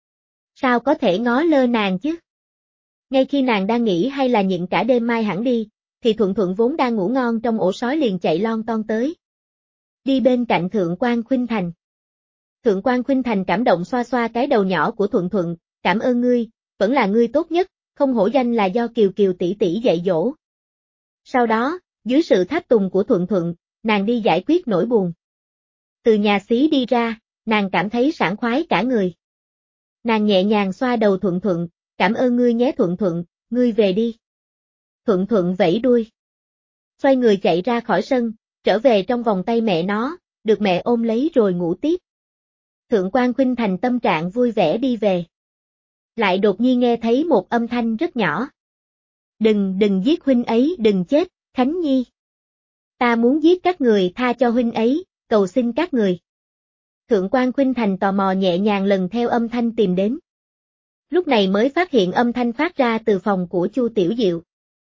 Sao có thể ngó lơ nàng chứ? Ngay khi nàng đang nghĩ hay là nhịn cả đêm mai hẳn đi, thì Thuận Thuận vốn đang ngủ ngon trong ổ sói liền chạy lon ton tới. Đi bên cạnh Thượng quan Khuynh Thành. Thượng quan Khuynh Thành cảm động xoa xoa cái đầu nhỏ của Thuận Thuận, cảm ơn ngươi, vẫn là ngươi tốt nhất, không hổ danh là do Kiều Kiều tỷ tỷ dạy dỗ. Sau đó, dưới sự tháp tùng của Thuận Thuận, nàng đi giải quyết nỗi buồn. Từ nhà xí đi ra, nàng cảm thấy sảng khoái cả người. Nàng nhẹ nhàng xoa đầu Thuận Thuận, cảm ơn ngươi nhé Thuận Thuận, ngươi về đi. Thuận Thuận vẫy đuôi. Xoay người chạy ra khỏi sân, trở về trong vòng tay mẹ nó, được mẹ ôm lấy rồi ngủ tiếp. Thượng quan Khuynh Thành tâm trạng vui vẻ đi về. Lại đột nhiên nghe thấy một âm thanh rất nhỏ. Đừng, đừng giết huynh ấy, đừng chết, Khánh Nhi. Ta muốn giết các người, tha cho huynh ấy, cầu xin các người. Thượng quan Khuynh Thành tò mò nhẹ nhàng lần theo âm thanh tìm đến. Lúc này mới phát hiện âm thanh phát ra từ phòng của Chu Tiểu Diệu.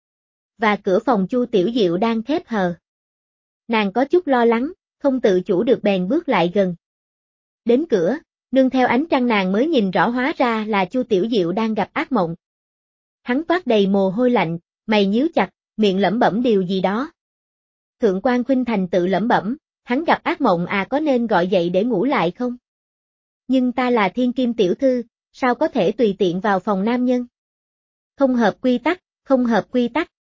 Và cửa phòng Chu Tiểu Diệu đang khép hờ. Nàng có chút lo lắng, không tự chủ được bèn bước lại gần. Đến cửa, nương theo ánh trăng nàng mới nhìn rõ hóa ra là Chu Tiểu Diệu đang gặp ác mộng. Hắn toát đầy mồ hôi lạnh, mày nhíu chặt, miệng lẩm bẩm điều gì đó. Thượng quan Khuynh Thành tự lẩm bẩm, hắn gặp ác mộng à, có nên gọi dậy để ngủ lại không? Nhưng ta là thiên kim tiểu thư, sao có thể tùy tiện vào phòng nam nhân? Không hợp quy tắc, không hợp quy tắc.